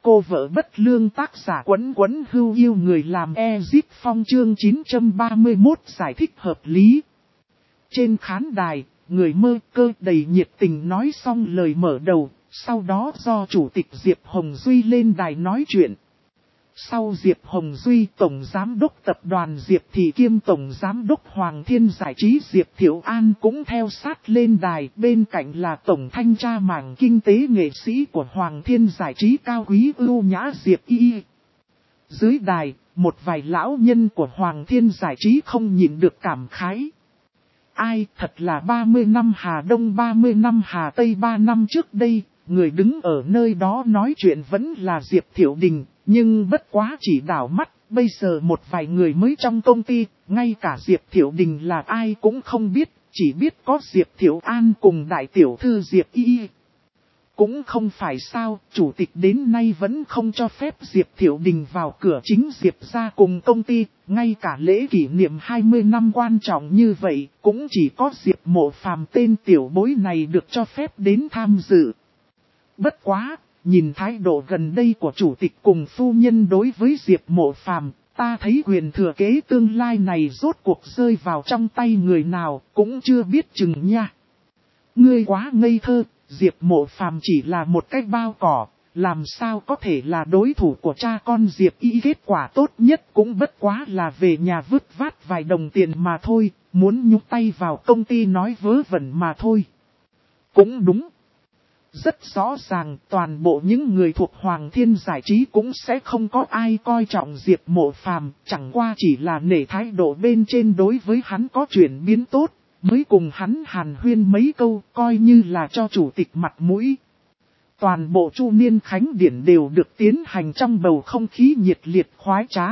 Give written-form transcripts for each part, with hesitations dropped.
cô vợ bất lương tác giả Quấn Quấn Hưu yêu người làm Ezip Phong chương 931 giải thích hợp lý. Trên khán đài, người mơ cơ đầy nhiệt tình nói xong lời mở đầu, sau đó do Chủ tịch Diệp Hồng Duy lên đài nói chuyện. Sau Diệp Hồng Duy, Tổng Giám đốc Tập đoàn Diệp Thị kiêm Tổng Giám đốc Hoàng Thiên Giải trí Diệp Thiệu An cũng theo sát lên đài. Bên cạnh là Tổng Thanh tra mảng kinh tế nghệ sĩ của Hoàng Thiên Giải trí cao quý ưu nhã Diệp Y. Dưới đài, một vài lão nhân của Hoàng Thiên Giải trí không nhịn được cảm khái. Ai thật là 30 năm Hà Đông 30 năm Hà Tây 3 năm trước đây, người đứng ở nơi đó nói chuyện vẫn là Diệp Thiệu Đình. Nhưng bất quá chỉ đảo mắt, bây giờ một vài người mới trong công ty, ngay cả Diệp Thiệu Đình là ai cũng không biết, chỉ biết có Diệp Thiệu An cùng đại tiểu thư Diệp Y. Cũng không phải sao, chủ tịch đến nay vẫn không cho phép Diệp Thiệu Đình vào cửa chính Diệp ra cùng công ty, ngay cả lễ kỷ niệm 20 năm quan trọng như vậy, cũng chỉ có Diệp Mộ Phàm tên tiểu bối này được cho phép đến tham dự. Bất quá! Nhìn thái độ gần đây của chủ tịch cùng phu nhân đối với Diệp Mộ Phàm, ta thấy quyền thừa kế tương lai này rốt cuộc rơi vào trong tay người nào cũng chưa biết chừng nha. Ngươi quá ngây thơ, Diệp Mộ Phàm chỉ là một cái bao cỏ, làm sao có thể là đối thủ của cha con Diệp Y, kết quả tốt nhất cũng bất quá là về nhà vứt vát vài đồng tiền mà thôi, muốn nhúc tay vào công ty nói vớ vẩn mà thôi. Cũng đúng. Rất rõ ràng toàn bộ những người thuộc Hoàng Thiên Giải trí cũng sẽ không có ai coi trọng Diệp Mộ Phàm, chẳng qua chỉ là nể thái độ bên trên đối với hắn có chuyển biến tốt, mới cùng hắn hàn huyên mấy câu coi như là cho chủ tịch mặt mũi. Toàn bộ Chu Niên Khánh Điển đều được tiến hành trong bầu không khí nhiệt liệt khoái trá.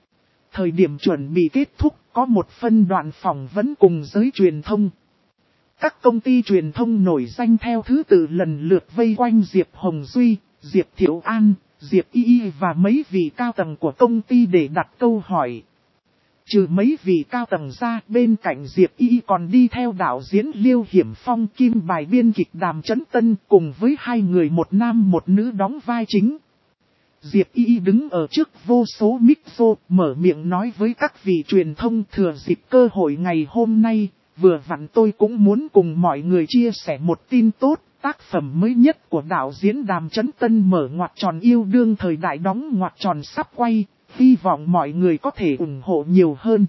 Thời điểm chuẩn bị kết thúc có một phân đoạn phỏng vấn cùng giới truyền thông. Các công ty truyền thông nổi danh theo thứ tự lần lượt vây quanh Diệp Hồng Duy, Diệp Thiệu An, Diệp Y và mấy vị cao tầng của công ty để đặt câu hỏi. Trừ mấy vị cao tầng ra, bên cạnh Diệp Y còn đi theo đạo diễn Liêu Hiểm Phong kim bài biên kịch Đàm Chấn Tân cùng với hai người một nam một nữ đóng vai chính. Diệp Y đứng ở trước vô số micro mở miệng nói với các vị truyền thông thừa dịp cơ hội ngày hôm nay. Vừa vặn tôi cũng muốn cùng mọi người chia sẻ một tin tốt, tác phẩm mới nhất của đạo diễn Đàm Chấn Tân mở ngoặc tròn yêu đương thời đại đóng ngoặc tròn sắp quay, hy vọng mọi người có thể ủng hộ nhiều hơn.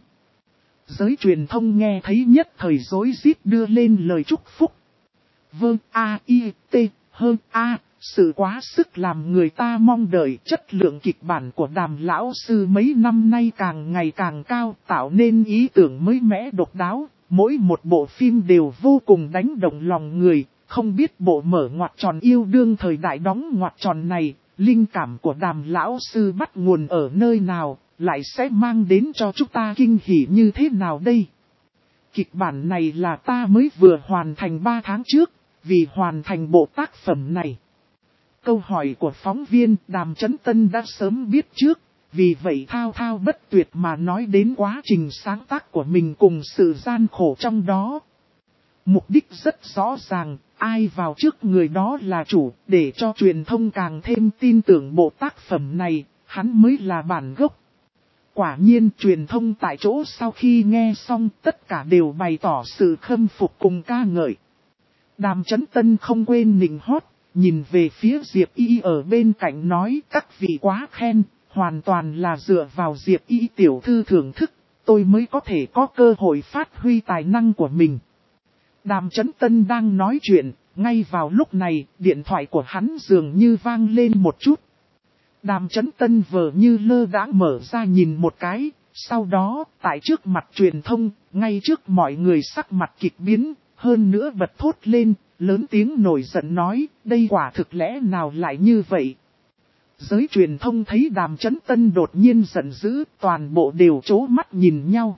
Giới truyền thông nghe thấy nhất thời rối rít đưa lên lời chúc phúc. Vâng sự quá sức làm người ta mong đợi, chất lượng kịch bản của Đàm lão sư mấy năm nay càng ngày càng cao, tạo nên ý tưởng mới mẻ độc đáo. Mỗi một bộ phim đều vô cùng đánh động lòng người, không biết bộ mở ngoặc tròn yêu đương thời đại đóng ngoặc tròn này, linh cảm của Đàm lão sư bắt nguồn ở nơi nào, lại sẽ mang đến cho chúng ta kinh hỉ như thế nào đây? Kịch bản này là ta mới vừa hoàn thành 3 tháng trước, vì hoàn thành bộ tác phẩm này. Câu hỏi của phóng viên Đàm Chấn Tân đã sớm biết trước. Vì vậy thao thao bất tuyệt mà nói đến quá trình sáng tác của mình cùng sự gian khổ trong đó. Mục đích rất rõ ràng, ai vào trước người đó là chủ, để cho truyền thông càng thêm tin tưởng bộ tác phẩm này, hắn mới là bản gốc. Quả nhiên truyền thông tại chỗ sau khi nghe xong tất cả đều bày tỏ sự khâm phục cùng ca ngợi. Đàm Chấn Tân không quên nịnh hót, nhìn về phía Diệp Y ở bên cạnh nói các vị quá khen. Hoàn toàn là dựa vào Diệp Y tiểu thư thưởng thức, tôi mới có thể có cơ hội phát huy tài năng của mình. Đàm Chấn Tân đang nói chuyện, ngay vào lúc này, điện thoại của hắn dường như vang lên một chút. Đàm Chấn Tân vờ như lơ đãng mở ra nhìn một cái, sau đó, tại trước mặt truyền thông, ngay trước mọi người sắc mặt kịch biến, hơn nữa bật thốt lên, lớn tiếng nổi giận nói, đây quả thực lẽ nào lại như vậy? Giới truyền thông thấy Đàm Chấn Tân đột nhiên giận dữ, toàn bộ đều trố mắt nhìn nhau.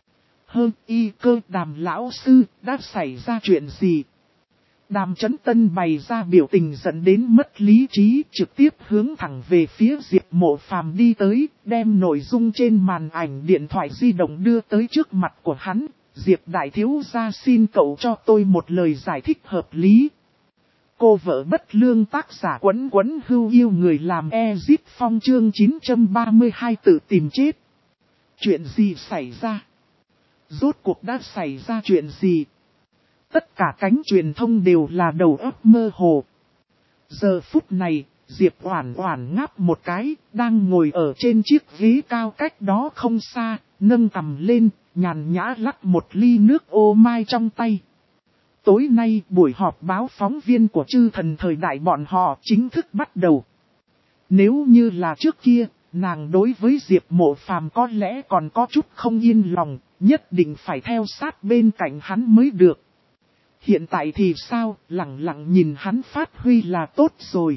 Đàm lão sư, đã xảy ra chuyện gì? Đàm Chấn Tân bày ra biểu tình giận đến mất lý trí, trực tiếp hướng thẳng về phía Diệp Mộ Phàm đi tới, đem nội dung trên màn ảnh điện thoại di động đưa tới trước mặt của hắn. Diệp đại thiếu gia xin cậu cho tôi một lời giải thích hợp lý. Cô vợ bất lương tác giả Quấn Quấn Hưu yêu người làm Ezip Phong chương 932 tự tìm chết. Chuyện gì xảy ra? Rốt cuộc đã xảy ra chuyện gì? Tất cả cánh truyền thông đều là đầu óc mơ hồ. Giờ phút này, Diệp Oản Oản ngáp một cái, đang ngồi ở trên chiếc ghế cao cách đó không xa, nâng cằm lên, nhàn nhã lắc một ly nước ô mai trong tay. Tối nay buổi họp báo phóng viên của Chư Thần thời đại bọn họ chính thức bắt đầu. Nếu như là trước kia, nàng đối với Diệp Mộ Phàm có lẽ còn có chút không yên lòng, nhất định phải theo sát bên cạnh hắn mới được. Hiện tại thì sao, lặng lặng nhìn hắn phát huy là tốt rồi.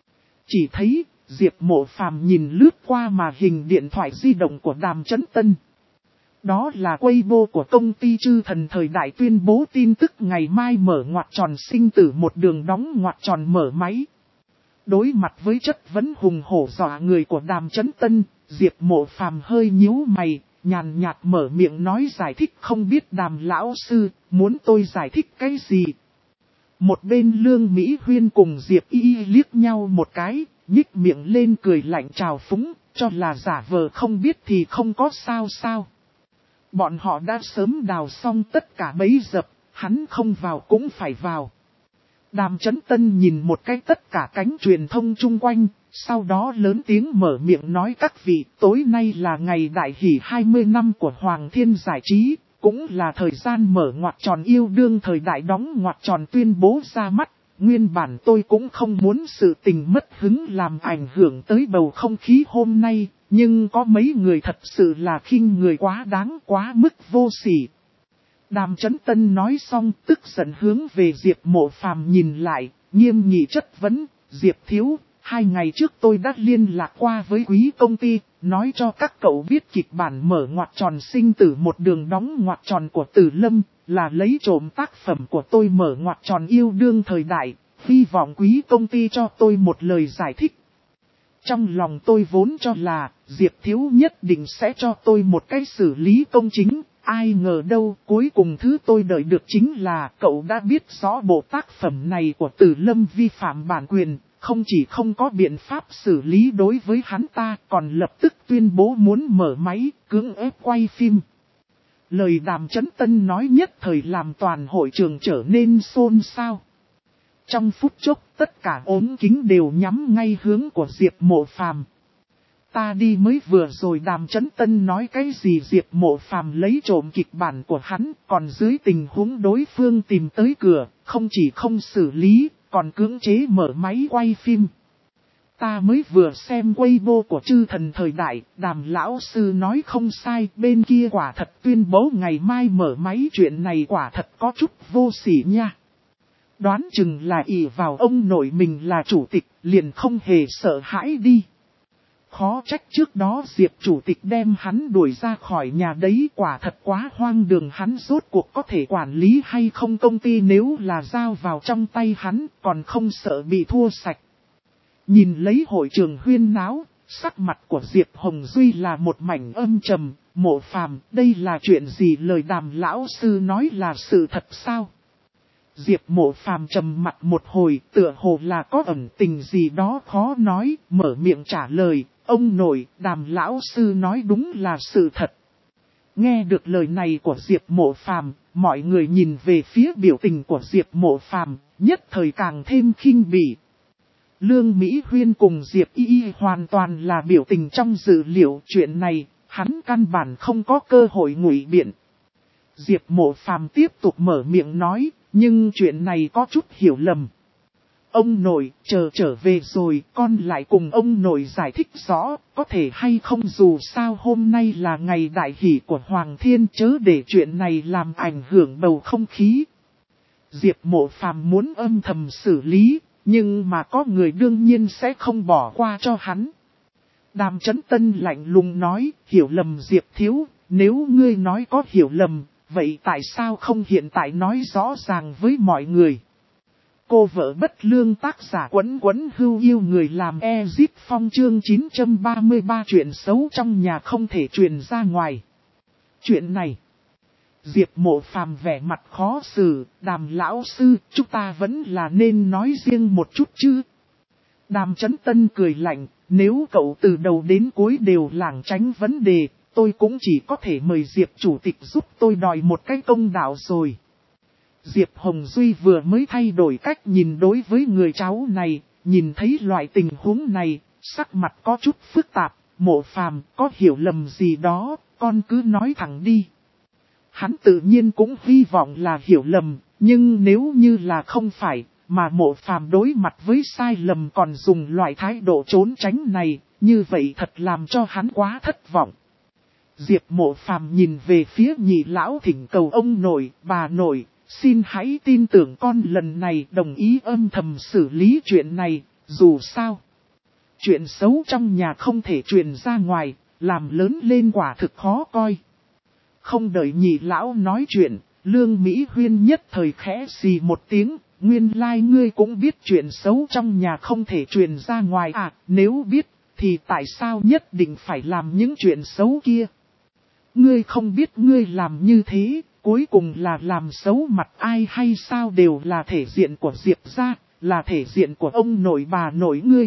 Chỉ thấy, Diệp Mộ Phàm nhìn lướt qua màn hình điện thoại di động của Đàm Chấn Tân. Đó là Weibo của công ty Chư Thần thời đại tuyên bố tin tức ngày mai mở ngoặc tròn sinh tử một đường đóng ngoặc tròn mở máy. Đối mặt với chất vấn hùng hổ dọa người của Đàm Chấn Tân, Diệp Mộ Phàm hơi nhíu mày, nhàn nhạt mở miệng nói giải thích không biết Đàm lão sư, muốn tôi giải thích cái gì. Một bên Lương Mỹ Huyên cùng Diệp Y liếc nhau một cái, nhích miệng lên cười lạnh trào phúng, cho là giả vờ không biết thì không có sao sao. Bọn họ đã sớm đào xong tất cả bẫy dập, hắn không vào cũng phải vào. Đàm Chấn Tân nhìn một cái tất cả cánh truyền thông chung quanh, sau đó lớn tiếng mở miệng nói các vị, tối nay là ngày đại hỷ 20 năm của Hoàng Thiên Giải Trí, cũng là thời gian mở ngoặc tròn yêu đương thời đại đóng ngoặc tròn tuyên bố ra mắt. Nguyên bản tôi cũng không muốn sự tình mất hứng làm ảnh hưởng tới bầu không khí hôm nay, nhưng có mấy người thật sự là khinh người quá đáng quá mức vô sỉ. Đàm Chấn Tân nói xong tức giận hướng về Diệp Mộ Phàm nhìn lại, nghiêm nghị chất vấn, Diệp thiếu, 2 ngày trước tôi đã liên lạc qua với quý công ty, nói cho các cậu biết kịch bản mở ngoặc tròn sinh tử một đường đóng ngoặc tròn của Tử Lâm, là lấy trộm tác phẩm của tôi mở ngoặc tròn yêu đương thời đại, hy vọng quý công ty cho tôi một lời giải thích. Trong lòng tôi vốn cho là, Diệp thiếu nhất định sẽ cho tôi một cái xử lý công chính. Ai ngờ đâu cuối cùng thứ tôi đợi được chính là cậu đã biết rõ bộ tác phẩm này của Tử Lâm vi phạm bản quyền, không chỉ không có biện pháp xử lý đối với hắn ta còn lập tức tuyên bố muốn mở máy, cưỡng ép quay phim. Lời Đàm Chấn Tân nói nhất thời làm toàn hội trường trở nên xôn xao. Trong phút chốc tất cả ốm kính đều nhắm ngay hướng của Diệp Mộ Phàm. Ta đi mới vừa rồi Đàm Chấn Tân nói cái gì Diệp Mộ Phàm lấy trộm kịch bản của hắn, còn dưới tình huống đối phương tìm tới cửa, không chỉ không xử lý, còn cưỡng chế mở máy quay phim. Ta mới vừa xem Weibo của Chư Thần thời đại, Đàm lão sư nói không sai, bên kia quả thật tuyên bố ngày mai mở máy, chuyện này quả thật có chút vô sỉ nha. Đoán chừng là ỷ vào ông nội mình là chủ tịch, liền không hề sợ hãi đi. Khó trách trước đó Diệp chủ tịch đem hắn đuổi ra khỏi nhà đấy, quả thật quá hoang đường, hắn rốt cuộc có thể quản lý hay không công ty, nếu là giao vào trong tay hắn còn không sợ bị thua sạch. Nhìn lấy hội trường huyên náo, sắc mặt của Diệp Hồng Duy là một mảnh âm trầm. Mộ Phàm, đây là chuyện gì, lời Đàm lão sư nói là sự thật sao? Diệp Mộ Phàm trầm mặt một hồi, tựa hồ là có ẩn tình gì đó khó nói, mở miệng trả lời, ông nội, Đàm lão sư nói đúng là sự thật. Nghe được lời này của Diệp Mộ Phàm, mọi người nhìn về phía biểu tình của Diệp Mộ Phàm, nhất thời càng thêm khinh bỉ. Lương Mỹ Huyên cùng Diệp Y hoàn toàn là biểu tình trong dự liệu, chuyện này, hắn căn bản không có cơ hội ngụy biện. Diệp Mộ Phàm tiếp tục mở miệng nói, nhưng chuyện này có chút hiểu lầm. Ông nội, trở về rồi, con lại cùng ông nội giải thích rõ, có thể hay không, dù sao hôm nay là ngày đại hỷ của Hoàng Thiên, chớ để chuyện này làm ảnh hưởng bầu không khí. Diệp Mộ Phàm muốn âm thầm xử lý, nhưng mà có người đương nhiên sẽ không bỏ qua cho hắn. Đàm Chấn Tân lạnh lùng nói, hiểu lầm Diệp thiếu, nếu ngươi nói có hiểu lầm, vậy tại sao không hiện tại nói rõ ràng với mọi người? Cô vợ bất lương tác giả Quấn Quấn Hưu yêu người làm Ezip Phong chương 933 chuyện xấu trong nhà không thể truyền ra ngoài. Chuyện này, Diệp Mộ Phàm vẻ mặt khó xử, Đàm lão sư, chúng ta vẫn là nên nói riêng một chút chứ. Đàm Chấn Tân cười lạnh, nếu cậu từ đầu đến cuối đều lảng tránh vấn đề, tôi cũng chỉ có thể mời Diệp chủ tịch giúp tôi đòi một cái công đạo rồi. Diệp Hồng Duy vừa mới thay đổi cách nhìn đối với người cháu này, nhìn thấy loại tình huống này, sắc mặt có chút phức tạp, Mộ Phàm có hiểu lầm gì đó, con cứ nói thẳng đi. Hắn tự nhiên cũng hy vọng là hiểu lầm, nhưng nếu như là không phải, mà Mộ Phàm đối mặt với sai lầm còn dùng loại thái độ trốn tránh này, như vậy thật làm cho hắn quá thất vọng. Diệp Mộ Phàm nhìn về phía nhị lão thỉnh cầu ông nội, bà nội, xin hãy tin tưởng con lần này đồng ý âm thầm xử lý chuyện này, dù sao. Chuyện xấu trong nhà không thể truyền ra ngoài, làm lớn lên quả thực khó coi. Không đợi nhị lão nói chuyện, Lương Mỹ Huyên nhất thời khẽ xì một tiếng, nguyên lai ngươi cũng biết chuyện xấu trong nhà không thể truyền ra ngoài à, nếu biết, thì tại sao nhất định phải làm những chuyện xấu kia? Ngươi không biết ngươi làm như thế, cuối cùng là làm xấu mặt ai hay sao đều là thể diện của Diệp gia, là thể diện của ông nội bà nội ngươi.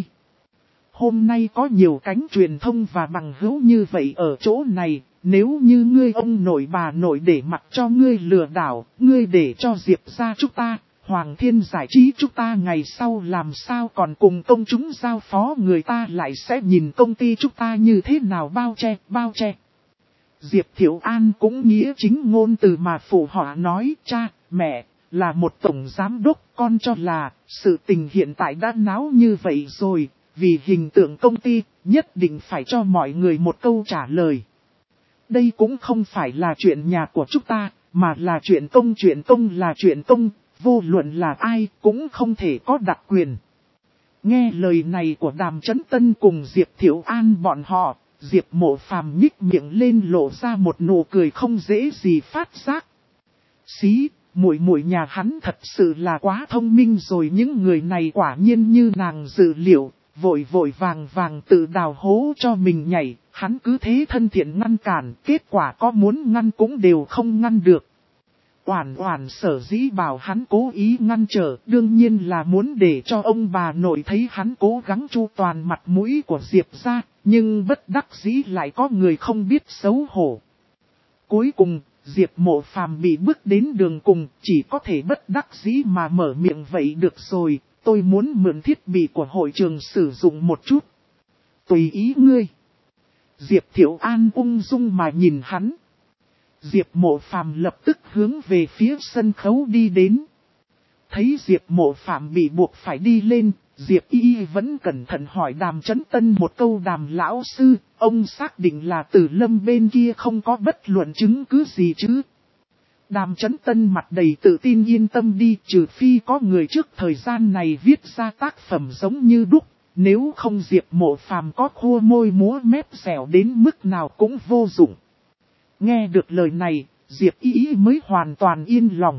Hôm nay có nhiều cánh truyền thông và bằng hữu như vậy ở chỗ này, nếu như ngươi ông nội bà nội để mặc cho ngươi lừa đảo, ngươi để cho Diệp gia chúng ta, Hoàng Thiên Giải Trí chúng ta ngày sau làm sao còn cùng công chúng giao phó, người ta lại sẽ nhìn công ty chúng ta như thế nào bao che. Diệp Thiệu An cũng nghĩa chính ngôn từ mà phụ họa nói, cha, mẹ, là một tổng giám đốc, con cho là, sự tình hiện tại đã náo như vậy rồi, vì hình tượng công ty, nhất định phải cho mọi người một câu trả lời. Đây cũng không phải là chuyện nhà của chúng ta, mà là chuyện công là chuyện công, vô luận là ai cũng không thể có đặc quyền. Nghe lời này của Đàm Chấn Tân cùng Diệp Thiệu An bọn họ, Diệp Mộ Phàm nhích miệng lên lộ ra một nụ cười không dễ gì phát giác. Xí, muội nhà hắn thật sự là quá thông minh rồi, những người này quả nhiên như nàng dự liệu, vội vàng tự đào hố cho mình nhảy, hắn cứ thế thân thiện ngăn cản, kết quả có muốn ngăn cũng đều không ngăn được. Oản sở dĩ bảo hắn cố ý ngăn trở, đương nhiên là muốn để cho ông bà nội thấy hắn cố gắng chu toàn mặt mũi của Diệp gia, nhưng bất đắc dĩ lại có người không biết xấu hổ. Cuối cùng, Diệp Mộ Phàm bị bước đến đường cùng, chỉ có thể bất đắc dĩ mà mở miệng vậy được rồi, tôi muốn mượn thiết bị của hội trường sử dụng một chút. Tùy ý ngươi. Diệp Thiệu An ung dung mà nhìn hắn. Diệp Mộ Phàm lập tức hướng về phía sân khấu đi đến. Thấy Diệp Mộ Phàm bị buộc phải đi lên, Diệp Y vẫn cẩn thận hỏi Đàm Chấn Tân một câu, Đàm lão sư, ông xác định là Từ Lâm bên kia không có bất luận chứng cứ gì chứ? Đàm Chấn Tân mặt đầy tự tin, yên tâm đi, trừ phi có người trước thời gian này viết ra tác phẩm giống như đúc, nếu không Diệp Mộ Phàm có khua môi múa mép xẻo đến mức nào cũng vô dụng. Nghe được lời này, Diệp Y mới hoàn toàn yên lòng.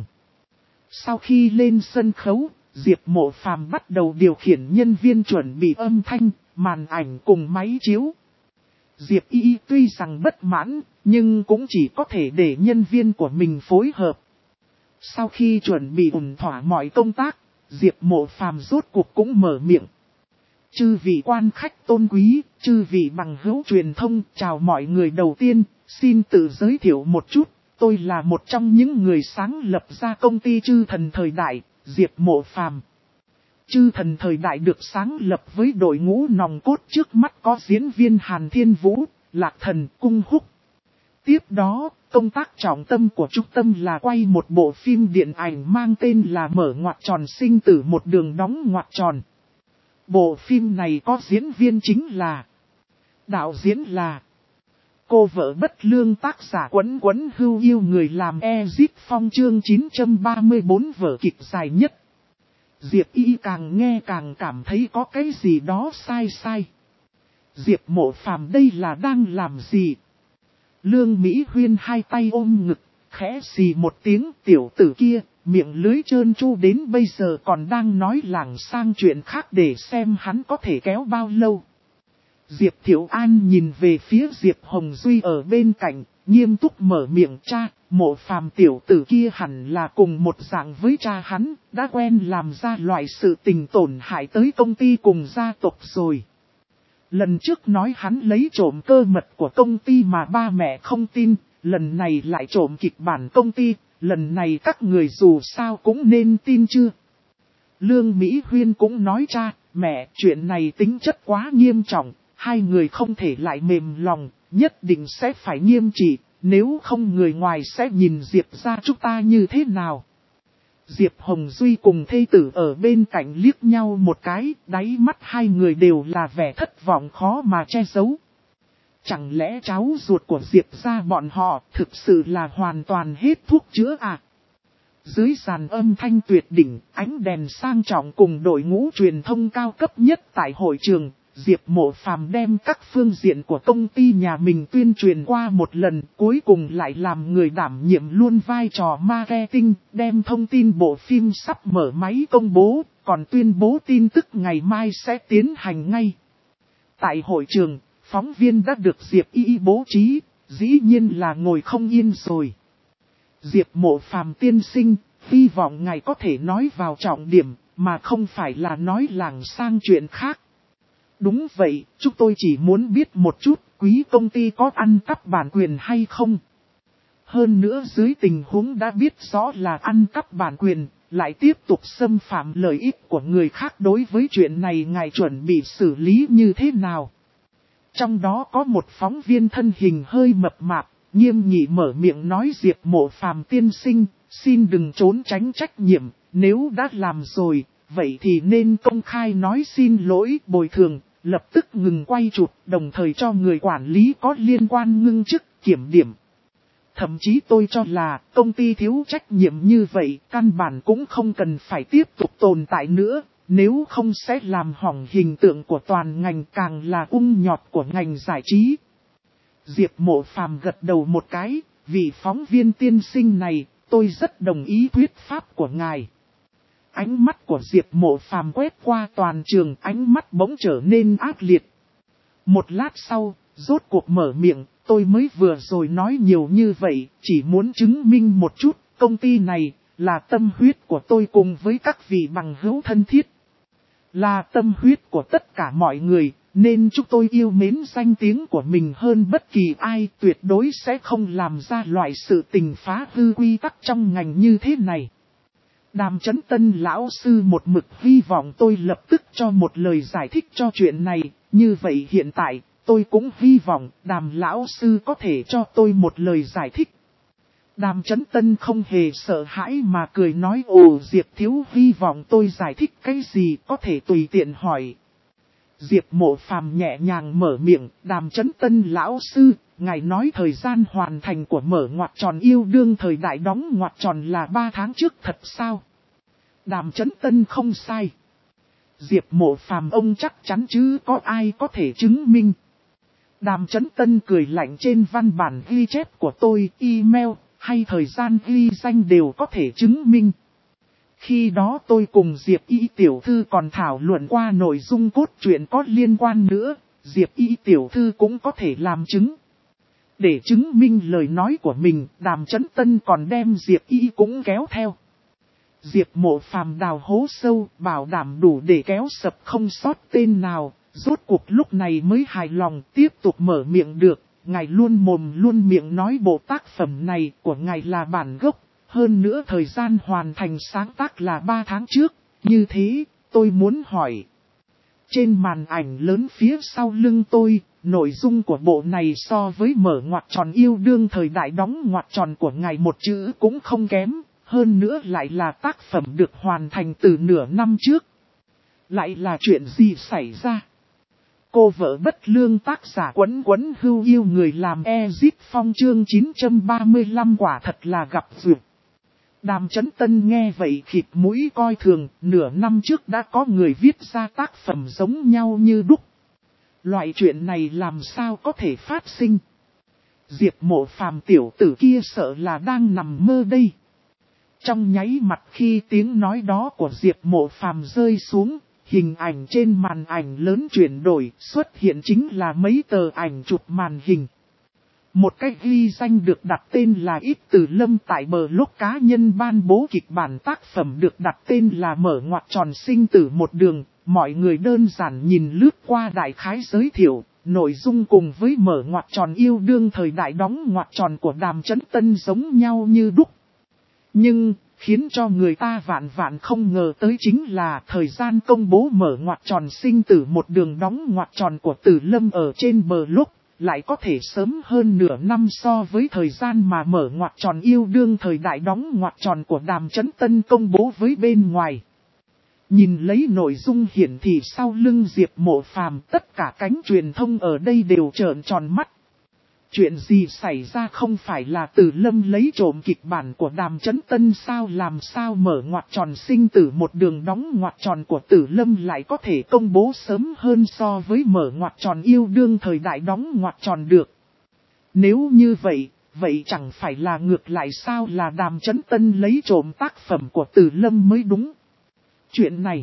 Sau khi lên sân khấu, Diệp Mộ Phàm bắt đầu điều khiển nhân viên chuẩn bị âm thanh, màn ảnh cùng máy chiếu. Diệp Y tuy rằng bất mãn, nhưng cũng chỉ có thể để nhân viên của mình phối hợp. Sau khi chuẩn bị ổn thỏa mọi công tác, Diệp Mộ Phàm rốt cuộc cũng mở miệng. Chư vị quan khách tôn quý, chư vị bằng hữu truyền thông, chào mọi người. Đầu tiên, xin tự giới thiệu một chút, tôi là một trong những người sáng lập ra công ty Chư Thần Thời Đại, Diệp Mộ Phàm. Chư Thần Thời Đại được sáng lập với đội ngũ nòng cốt, trước mắt có diễn viên Hàn Thiên Vũ, Lạc Thần, Cung Húc. Tiếp đó, công tác trọng tâm của trung tâm là quay một bộ phim điện ảnh mang tên là Mở ngoặc tròn sinh tử một đường đóng ngoặc tròn. Bộ phim này có diễn viên chính là, đạo diễn là cô vợ bất lương, tác giả Quấn Hưu yêu người làm Ezip Phong, chương 934, vở kịch dài nhất. Diệp Y càng nghe càng cảm thấy có cái gì đó sai. Diệp Mộ Phàm đây là đang làm gì? Lương Mỹ Huyên hai tay ôm ngực, khẽ xì một tiếng, tiểu tử kia, miệng lưới trơn tru đến bây giờ còn đang nói lảng sang chuyện khác, để xem hắn có thể kéo bao lâu. Diệp Thiệu An nhìn về phía Diệp Hồng Duy ở bên cạnh, nghiêm túc mở miệng cha, Mộ Phàm tiểu tử kia hẳn là cùng một dạng với cha hắn, đã quen làm ra loại sự tình tổn hại tới công ty cùng gia tộc rồi. Lần trước nói hắn lấy trộm cơ mật của công ty mà ba mẹ không tin, lần này lại trộm kịch bản công ty, lần này các người dù sao cũng nên tin chưa. Lương Mỹ Huyên cũng nói cha, mẹ, chuyện này tính chất quá nghiêm trọng, hai người không thể lại mềm lòng, nhất định sẽ phải nghiêm trị, nếu không người ngoài sẽ nhìn Diệp ra chúng ta như thế nào. Diệp Hồng Duy cùng thê tử ở bên cạnh liếc nhau một cái, đáy mắt hai người đều là vẻ thất vọng khó mà che giấu. Chẳng lẽ cháu ruột của Diệp ra bọn họ thực sự là hoàn toàn hết thuốc chữa à? Dưới sàn âm thanh tuyệt đỉnh, ánh đèn sang trọng cùng đội ngũ truyền thông cao cấp nhất tại hội trường, Diệp Mộ Phàm đem các phương diện của công ty nhà mình tuyên truyền qua một lần, cuối cùng lại làm người đảm nhiệm luôn vai trò marketing, đem thông tin bộ phim sắp mở máy công bố, còn tuyên bố tin tức ngày mai sẽ tiến hành ngay. Tại hội trường, phóng viên đã được Diệp Y bố trí, dĩ nhiên là ngồi không yên rồi. Diệp Mộ Phàm tiên sinh, hy vọng ngài có thể nói vào trọng điểm, mà không phải là nói lảng sang chuyện khác. Đúng vậy, chúng tôi chỉ muốn biết một chút, quý công ty có ăn cắp bản quyền hay không? Hơn nữa dưới tình huống đã biết rõ là ăn cắp bản quyền, lại tiếp tục xâm phạm lợi ích của người khác, đối với chuyện này ngài chuẩn bị xử lý như thế nào? Trong đó có một phóng viên thân hình hơi mập mạp, nghiêm nghị mở miệng nói Diệp Mộ Phàm tiên sinh, xin đừng trốn tránh trách nhiệm, nếu đã làm rồi, vậy thì nên công khai nói xin lỗi, bồi thường, lập tức ngừng quay chụp, đồng thời cho người quản lý có liên quan ngưng chức, kiểm điểm. Thậm chí tôi cho là công ty thiếu trách nhiệm như vậy, căn bản cũng không cần phải tiếp tục tồn tại nữa, nếu không sẽ làm hỏng hình tượng của toàn ngành, càng là ung nhọt của ngành giải trí. Diệp Mộ Phàm gật đầu một cái, vị phóng viên tiên sinh này, tôi rất đồng ý thuyết pháp của ngài. Ánh mắt của Diệp Mộ Phàm quét qua toàn trường, ánh mắt bỗng trở nên ác liệt. Một lát sau, rốt cuộc mở miệng, tôi mới vừa rồi nói nhiều như vậy, chỉ muốn chứng minh một chút, công ty này là tâm huyết của tôi cùng với các vị bằng hữu thân thiết. Là tâm huyết của tất cả mọi người, nên chúng tôi yêu mến danh tiếng của mình hơn bất kỳ ai, tuyệt đối sẽ không làm ra loại sự tình phá hư quy tắc trong ngành như thế này. Đàm Chấn Tân lão sư một mực hy vọng tôi lập tức cho một lời giải thích cho chuyện này, như vậy hiện tại, tôi cũng hy vọng Đàm lão sư có thể cho tôi một lời giải thích. Đàm Chấn Tân không hề sợ hãi mà cười nói ồ Diệp thiếu hy vọng tôi giải thích cái gì có thể tùy tiện hỏi. Diệp Mộ Phàm nhẹ nhàng mở miệng, Đàm Chấn Tân lão sư, ngài nói thời gian hoàn thành của mở ngoặc tròn yêu đương thời đại đóng ngoặc tròn là 3 tháng trước thật sao? Đàm Chấn Tân không sai. Diệp Mộ Phàm ông chắc chắn chứ có ai có thể chứng minh. Đàm Chấn Tân cười lạnh trên văn bản ghi chép của tôi, email, hay thời gian ghi danh đều có thể chứng minh. Khi đó tôi cùng Diệp Y tiểu thư còn thảo luận qua nội dung cốt truyện có liên quan nữa, Diệp Y tiểu thư cũng có thể làm chứng. Để chứng minh lời nói của mình, Đàm Chấn Tân còn đem Diệp Y cũng kéo theo. Diệp Mộ Phàm đào hố sâu, bảo đảm đủ để kéo sập không sót tên nào, rốt cuộc lúc này mới hài lòng tiếp tục mở miệng được. Ngài luôn mồm luôn miệng nói bộ tác phẩm này của ngài là bản gốc, hơn nữa thời gian hoàn thành sáng tác là 3 tháng trước, như thế, tôi muốn hỏi. Trên màn ảnh lớn phía sau lưng tôi, nội dung của bộ này so với mở ngoặc tròn yêu đương thời đại đóng ngoặc tròn của ngài một chữ cũng không kém, hơn nữa lại là tác phẩm được hoàn thành từ nửa năm trước. Lại là chuyện gì xảy ra? Cô vợ bất lương tác giả Quấn Quấn hưu yêu người làm Ezit Phong chương 935 quả thật là gặp duyệt. Đàm Chấn Tân nghe vậy khịt mũi coi thường, nửa năm trước đã có người viết ra tác phẩm giống nhau như đúc. Loại chuyện này làm sao có thể phát sinh? Diệp Mộ Phàm tiểu tử kia sợ là đang nằm mơ đây. Trong nháy mặt khi tiếng nói đó của Diệp Mộ Phàm rơi xuống, hình ảnh trên màn ảnh lớn chuyển đổi, xuất hiện chính là mấy tờ ảnh chụp màn hình. Một cái ghi danh được đặt tên là Ít Từ Lâm tại blog cá nhân ban bố kịch bản tác phẩm được đặt tên là Mở ngoặc tròn sinh tử một đường. Mọi người đơn giản nhìn lướt qua đại khái giới thiệu, nội dung cùng với Mở ngoặc tròn yêu đương thời đại đóng ngoặc tròn của Đàm Chấn Tân giống nhau như đúc. Nhưng, khiến cho người ta vạn vạn không ngờ tới chính là thời gian công bố Mở ngoặc tròn sinh tử một đường đóng ngoặc tròn của Từ Lâm ở trên blog. Lại có thể sớm hơn nửa năm so với thời gian mà Mở ngoặc tròn yêu đương thời đại đóng ngoặc tròn của Đàm Chấn Tân công bố với bên ngoài. Nhìn lấy nội dung hiển thị sau lưng Diệp Mộ Phàm, tất cả cánh truyền thông ở đây đều trợn tròn mắt. Chuyện gì xảy ra, không phải là Từ Lâm lấy trộm kịch bản của Đàm Chấn Tân sao? Làm sao Mở ngoặc tròn sinh tử một đường đóng ngoặc tròn của Từ Lâm lại có thể công bố sớm hơn so với Mở ngoặc tròn yêu đương thời đại đóng ngoặc tròn được? Nếu như vậy, vậy chẳng phải là ngược lại sao, là Đàm Chấn Tân lấy trộm tác phẩm của Từ Lâm mới đúng? Chuyện này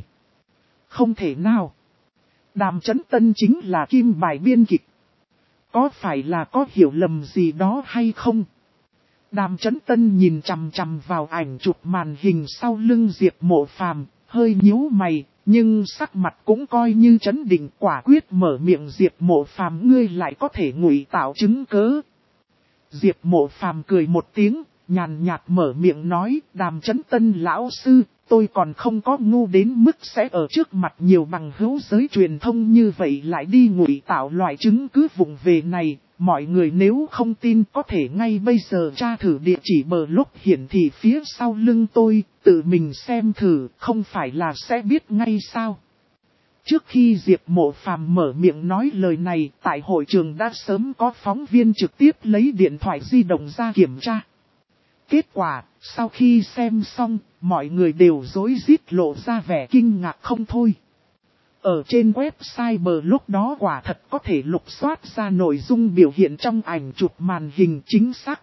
không thể nào. Đàm Chấn Tân chính là kim bài biên kịch. Có phải là có hiểu lầm gì đó hay không? Đàm Chấn Tân nhìn chằm chằm vào ảnh chụp màn hình sau lưng Diệp Mộ Phàm, hơi nhíu mày, nhưng sắc mặt cũng coi như trấn định, quả quyết mở miệng. Diệp Mộ Phàm, ngươi lại có thể ngụy tạo chứng cớ. Diệp Mộ Phàm cười một tiếng, nhàn nhạt mở miệng nói, Đàm Chấn Tân lão sư, tôi còn không có ngu đến mức sẽ ở trước mặt nhiều bằng hữu giới truyền thông như vậy lại đi ngụy tạo loại chứng cứ vụng về này. Mọi người nếu không tin có thể ngay bây giờ tra thử địa chỉ blog hiển thị phía sau lưng tôi, tự mình xem thử, không phải là sẽ biết ngay sao. Trước khi Diệp Mộ Phàm mở miệng nói lời này, tại hội trường đã sớm có phóng viên trực tiếp lấy điện thoại di động ra kiểm tra. Kết quả, sau khi xem xong, mọi người đều rối rít lộ ra vẻ kinh ngạc không thôi. Ở trên website blog đó quả thật có thể lục soát ra nội dung biểu hiện trong ảnh chụp màn hình chính xác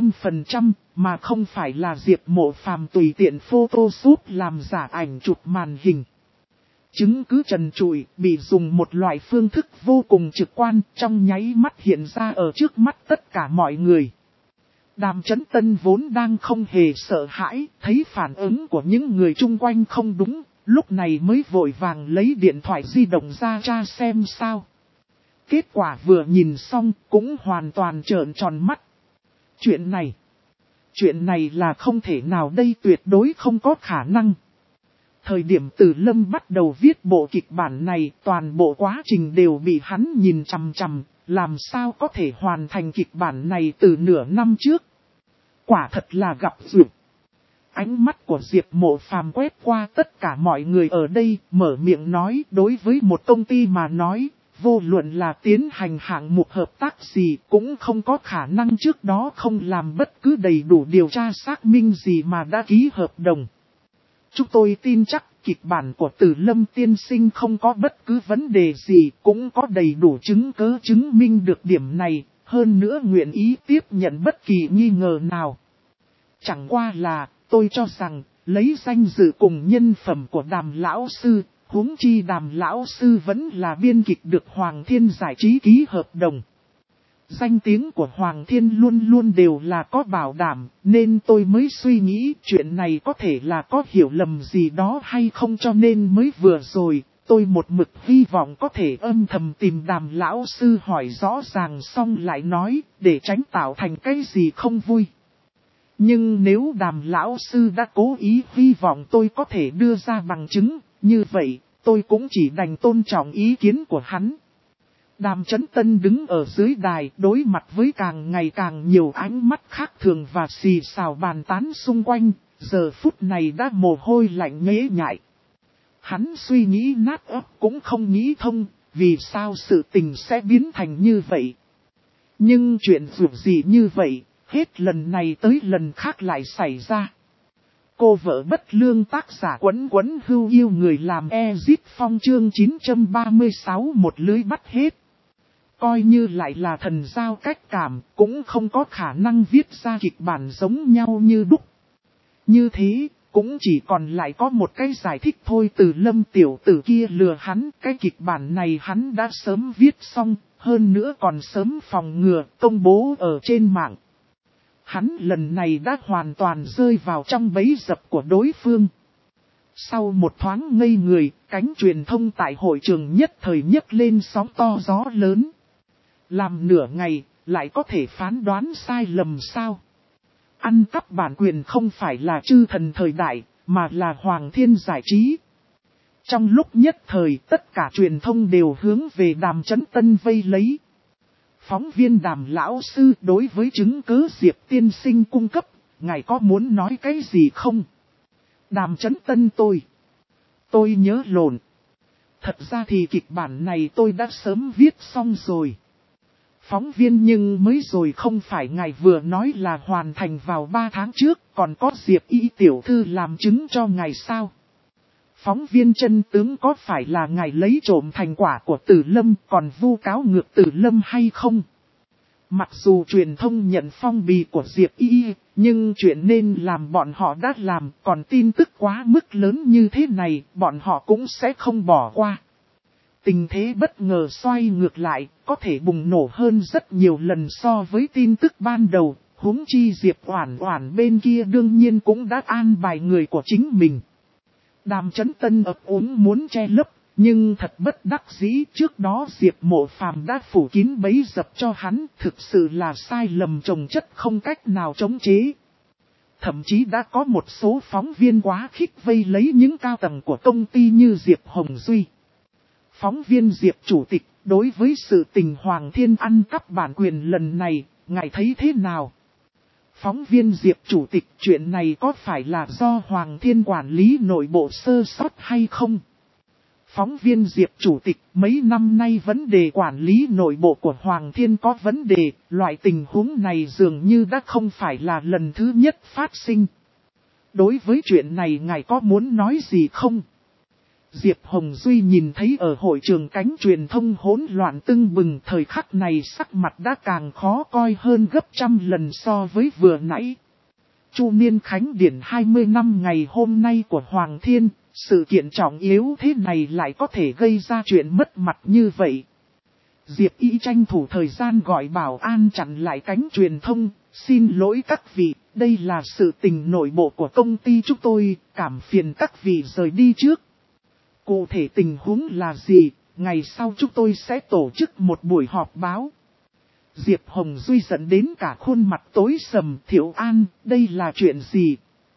100%, mà không phải là Diệp Mộ Phàm tùy tiện photoshop làm giả ảnh chụp màn hình. Chứng cứ trần trụi, bị dùng một loại phương thức vô cùng trực quan, trong nháy mắt hiện ra ở trước mắt tất cả mọi người. Đàm Chấn Tân vốn đang không hề sợ hãi, thấy phản ứng của những người chung quanh không đúng, lúc này mới vội vàng lấy điện thoại di động ra tra xem sao. Kết quả vừa nhìn xong cũng hoàn toàn trợn tròn mắt. Chuyện này là không thể nào, đây tuyệt đối không có khả năng. Thời điểm Từ Lâm bắt đầu viết bộ kịch bản này, toàn bộ quá trình đều bị hắn nhìn chằm chằm, làm sao có thể hoàn thành kịch bản này từ nửa năm trước. Quả thật là gặp duyệt. Ánh mắt của Diệp Mộ Phàm quét qua tất cả mọi người ở đây, mở miệng nói, đối với một công ty mà nói, vô luận là tiến hành hạng mục hợp tác gì cũng không có khả năng trước đó không làm bất cứ đầy đủ điều tra xác minh gì mà đã ký hợp đồng. Chúng tôi tin chắc kịch bản của Từ Lâm tiên sinh không có bất cứ vấn đề gì, cũng có đầy đủ chứng cứ chứng minh được điểm này, hơn nữa nguyện ý tiếp nhận bất kỳ nghi ngờ nào. Chẳng qua là, tôi cho rằng, lấy danh dự cùng nhân phẩm của Đàm lão sư, huống chi Đàm lão sư vẫn là biên kịch được Hoàng Thiên Giải trí ký hợp đồng. Danh tiếng của Hoàng Thiên luôn luôn đều là có bảo đảm, nên tôi mới suy nghĩ chuyện này có thể là có hiểu lầm gì đó hay không, cho nên mới vừa rồi, tôi một mực hy vọng có thể âm thầm tìm Đàm lão sư hỏi rõ ràng xong lại nói, để tránh tạo thành cái gì không vui. Nhưng nếu Đàm lão sư đã cố ý hy vọng tôi có thể đưa ra bằng chứng, như vậy, tôi cũng chỉ đành tôn trọng ý kiến của hắn. Đàm Chấn Tân đứng ở dưới đài, đối mặt với càng ngày càng nhiều ánh mắt khác thường và xì xào bàn tán xung quanh, giờ phút này đã mồ hôi lạnh nhễ nhại. Hắn suy nghĩ nát óc cũng không nghĩ thông, vì sao sự tình sẽ biến thành như vậy. Nhưng chuyện dù gì như vậy, hết lần này tới lần khác lại xảy ra. Cô vợ bất lương tác giả Quấn Quấn Hưu yêu người làm Ezit Phong chương 936 một lưới bắt hết. Coi như lại là thần giao cách cảm, cũng không có khả năng viết ra kịch bản giống nhau như đúc. Như thế, Cũng chỉ còn lại có một cái giải thích thôi, Từ Lâm tiểu tử kia lừa hắn. Cái kịch bản này hắn đã sớm viết xong, hơn nữa còn sớm phòng ngừa, công bố ở trên mạng. Hắn lần này đã hoàn toàn rơi vào trong bẫy dập của đối phương. Sau một thoáng ngây người, cánh truyền thông tại hội trường nhất thời nhấc lên sóng to gió lớn. Làm nửa ngày, lại có thể phán đoán sai lầm sao? Ăn cắp bản quyền không phải là chư thần thời đại, mà là Hoàng Thiên giải trí. Trong lúc nhất thời, tất cả truyền thông đều hướng về Đàm Chấn Tân vây lấy. Phóng viên Đàm lão sư, đối với chứng cứ Diệp tiên sinh cung cấp, ngài có muốn nói cái gì không? Đàm Chấn Tân tôi nhớ lộn. Thật ra thì kịch bản này tôi đã sớm viết xong rồi. Phóng viên, nhưng mới rồi không phải ngài vừa nói là hoàn thành vào 3 tháng trước, còn có Diệp Y tiểu thư làm chứng cho ngài sao? Phóng viên, chân tướng có phải là ngài lấy trộm thành quả của Từ Lâm còn vu cáo ngược Từ Lâm hay không? Mặc dù truyền thông nhận phong bì của Diệp Y, nhưng chuyện nên làm bọn họ đã làm, còn tin tức quá mức lớn như thế này, bọn họ cũng sẽ không bỏ qua. Tình thế bất ngờ xoay ngược lại, có thể bùng nổ hơn rất nhiều lần so với tin tức ban đầu, huống chi Diệp Oản Oản bên kia đương nhiên cũng đã an bài người của chính mình. Đàm Chấn Tân ấp úng muốn che lấp, nhưng thật bất đắc dĩ, trước đó Diệp Mộ Phàm đã phủ kín bẫy dập cho hắn, thực sự là sai lầm chồng chất không cách nào chống chế. Thậm chí đã có một số phóng viên quá khích vây lấy những cao tầng của công ty như Diệp Hồng Duy. Phóng viên Diệp chủ tịch, đối với sự tình Hoàng Thiên ăn cắp bản quyền lần này, ngài thấy thế nào? Phóng viên Diệp chủ tịch, chuyện này có phải là do Hoàng Thiên quản lý nội bộ sơ sót hay không? Phóng viên Diệp chủ tịch, mấy năm nay vấn đề quản lý nội bộ của Hoàng Thiên có vấn đề, loại tình huống này dường như đã không phải là lần thứ nhất phát sinh. Đối với chuyện này ngài có muốn nói gì không? Diệp Hồng Duy nhìn thấy ở hội trường cánh truyền thông hỗn loạn tưng bừng, thời khắc này sắc mặt đã càng khó coi hơn gấp trăm lần so với vừa nãy. Chu niên khánh điển 20 năm ngày hôm nay của Hoàng Thiên, sự kiện trọng yếu thế này lại có thể gây ra chuyện mất mặt như vậy. Diệp Y tranh thủ thời gian gọi bảo an chặn lại cánh truyền thông, xin lỗi các vị, đây là sự tình nội bộ của công ty chúng tôi, cảm phiền các vị rời đi trước. Cụ thể tình huống là gì, ngày sau chúng tôi sẽ tổ chức một buổi họp báo. Diệp Hồng Duy dẫn đến cả khuôn mặt tối sầm. Thiệu An, đây là chuyện gì?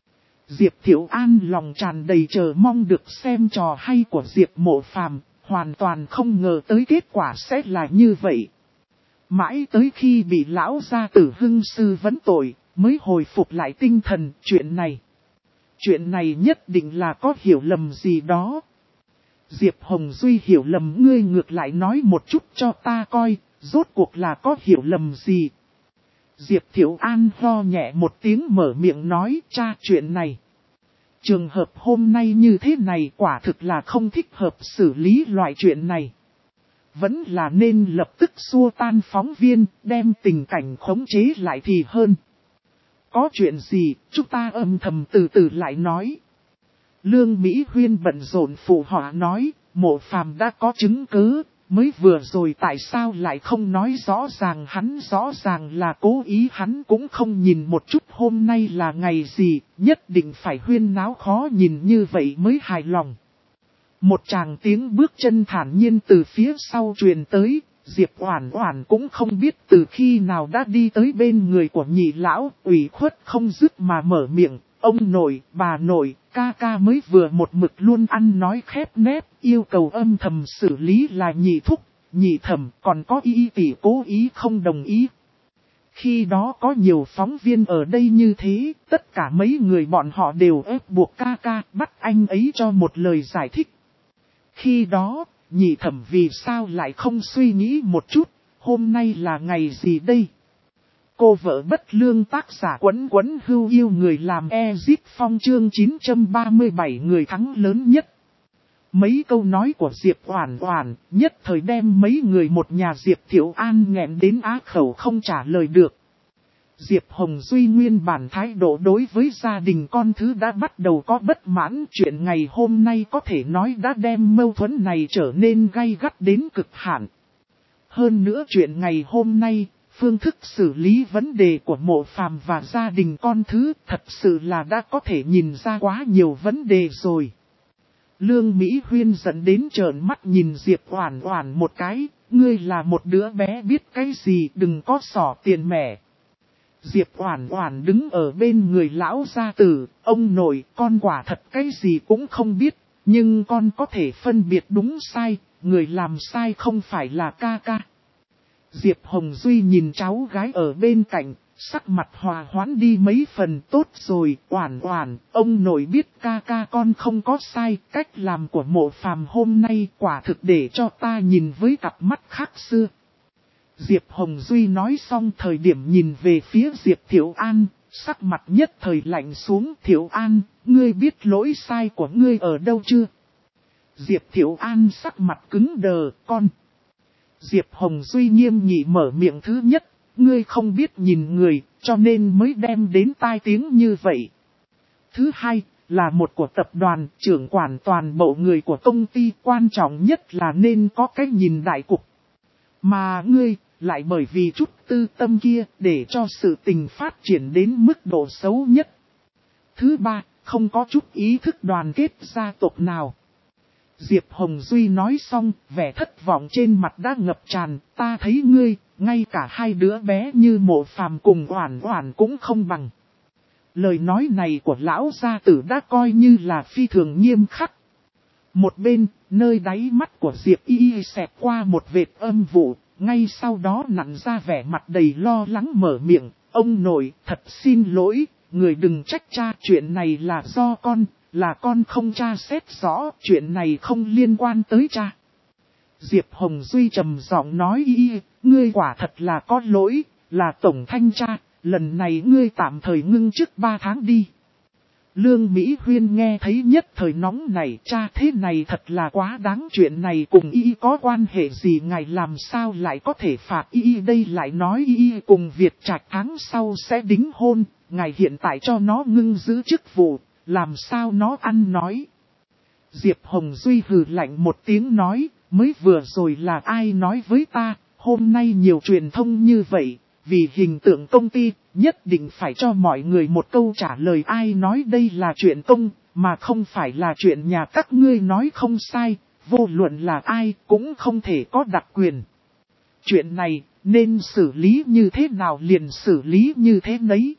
Diệp Thiệu An lòng tràn đầy chờ mong được xem trò hay của Diệp Mộ Phàm, hoàn toàn không ngờ tới kết quả sẽ là như vậy. Mãi tới khi bị lão gia tử Hưng sư vấn tội, mới hồi phục lại tinh thần. Chuyện này nhất định là có hiểu lầm gì đó. Diệp Hồng Duy, hiểu lầm? Ngươi ngược lại nói một chút cho ta coi, rốt cuộc là có hiểu lầm gì? Diệp Thiệu An ho nhẹ một tiếng mở miệng nói, cha, chuyện này. Trường hợp hôm nay như thế này quả thực là không thích hợp xử lý loại chuyện này. Vẫn là nên lập tức xua tan phóng viên, đem tình cảnh khống chế lại thì hơn. Có chuyện gì, chúng ta âm thầm từ từ lại nói. Lương Mỹ Huyên bận rộn phụ họa nói, Mộ Phàm đã có chứng cứ, mới vừa rồi tại sao lại không nói rõ ràng, hắn rõ ràng là cố ý, hắn cũng không nhìn một chút hôm nay là ngày gì, nhất định phải huyên náo khó nhìn như vậy mới hài lòng. Một tràng tiếng bước chân thản nhiên từ phía sau truyền tới, Diệp Oản Oản cũng không biết từ khi nào đã đi tới bên người của nhị lão, ủy khuất không dứt mà mở miệng, ông nội, bà nội, ca ca mới vừa một mực luôn ăn nói khép nép, yêu cầu âm thầm xử lý là nhị thúc, nhị thẩm, còn có y tỷ cố ý không đồng ý. Khi đó có nhiều phóng viên ở đây như thế, tất cả mấy người bọn họ đều ép buộc ca ca bắt anh ấy cho một lời giải thích. Khi đó, nhị thẩm vì sao lại không suy nghĩ một chút, hôm nay là ngày gì đây? Cô vợ bất lương, tác giả Quấn Quấn Hưu Yêu người làm Ezip Phong, chương 937, người thắng lớn nhất. Mấy câu nói của Diệp Oản Oản nhất thời đem mấy người một nhà Diệp Thiệu An nghẹn đến á khẩu không trả lời được. Diệp Hồng Duy nguyên bản thái độ đối với gia đình con thứ đã bắt đầu có bất mãn. Chuyện ngày hôm nay có thể nói đã đem mâu thuẫn này trở nên gay gắt đến cực hạn. Hơn nữa chuyện ngày hôm nay, phương thức xử lý vấn đề của Mộ Phàm và gia đình con thứ thật sự là đã có thể nhìn ra quá nhiều vấn đề rồi. Lương Mỹ Huyên dẫn đến trợn mắt nhìn Diệp Oản Oản một cái, ngươi là một đứa bé biết cái gì, đừng có xỏ tiền mẻ. Diệp Oản Oản đứng ở bên người lão gia tử, ông nội, con quả thật cái gì cũng không biết, nhưng con có thể phân biệt đúng sai, người làm sai không phải là ca ca. Diệp Hồng Duy nhìn cháu gái ở bên cạnh, sắc mặt hòa hoãn đi mấy phần. Tốt rồi, Oản Oản, ông nội biết ca ca con không có sai, cách làm của Mộ Phàm hôm nay quả thực để cho ta nhìn với cặp mắt khác xưa. Diệp Hồng Duy nói xong thời điểm nhìn về phía Diệp Thiệu An, sắc mặt nhất thời lạnh xuống. Thiệu An, ngươi biết lỗi sai của ngươi ở đâu chưa? Diệp Thiệu An sắc mặt cứng đờ, con. Diệp Hồng Duy nghiêm nghị mở miệng. Thứ nhất, ngươi không biết nhìn người, cho nên mới đem đến tai tiếng như vậy. Thứ hai, là một của tập đoàn, trưởng quản toàn bộ người của công ty, quan trọng nhất là nên có cái nhìn đại cục. Mà ngươi, lại bởi vì chút tư tâm kia, để cho sự tình phát triển đến mức độ xấu nhất. Thứ ba, không có chút ý thức đoàn kết gia tộc nào. Diệp Hồng Duy nói xong, vẻ thất vọng trên mặt đã ngập tràn. Ta thấy ngươi, ngay cả hai đứa bé như Mộ Phàm cùng Oản Oản cũng không bằng. Lời nói này của lão gia tử đã coi như là phi thường nghiêm khắc. Một bên, nơi đáy mắt của Diệp Y xẹt qua một vệt âm vụ, ngay sau đó nặn ra vẻ mặt đầy lo lắng mở miệng. Ông nội, thật xin lỗi, người đừng trách cha, chuyện này là do con. Là con không tra xét rõ, chuyện này không liên quan tới cha. Diệp Hồng Duy trầm giọng nói, ngươi quả thật là có lỗi, là tổng thanh tra, lần này ngươi tạm thời ngưng chức 3 tháng đi. Lương Mỹ Huyên nghe thấy nhất thời nóng này, cha thế này thật là quá đáng, chuyện này cùng có quan hệ gì, ngài làm sao lại có thể phạt đây, lại nói cùng Việt Trạch tháng sau sẽ đính hôn, ngài hiện tại cho nó ngưng giữ chức vụ. Làm sao nó ăn nói? Diệp Hồng Duy hừ lạnh một tiếng nói, mới vừa rồi là ai nói với ta, hôm nay nhiều truyền thông như vậy, vì hình tượng công ty, nhất định phải cho mọi người một câu trả lời. Ai nói đây là chuyện công, mà không phải là chuyện nhà các ngươi nói không sai, vô luận là ai cũng không thể có đặc quyền. Chuyện này, nên xử lý như thế nào liền xử lý như thế nấy.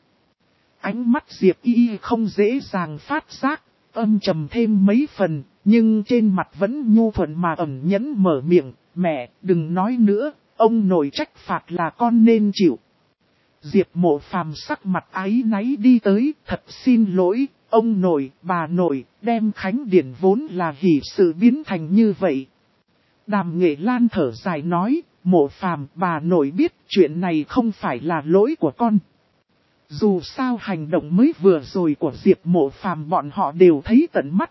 Ánh mắt Diệp Y không dễ dàng phát giác, âm trầm thêm mấy phần, nhưng trên mặt vẫn nhu thuận mà ẩn nhẫn mở miệng. Mẹ, đừng nói nữa, ông nội trách phạt là con nên chịu. Diệp Mộ Phàm sắc mặt áy náy đi tới, thật xin lỗi, ông nội, bà nội, đem khánh điển vốn là hỷ sự biến thành như vậy. Đàm Nghệ Lan thở dài nói, Mộ Phàm, bà nội biết chuyện này không phải là lỗi của con. Dù sao hành động mới vừa rồi của Diệp Mộ Phàm bọn họ đều thấy tận mắt.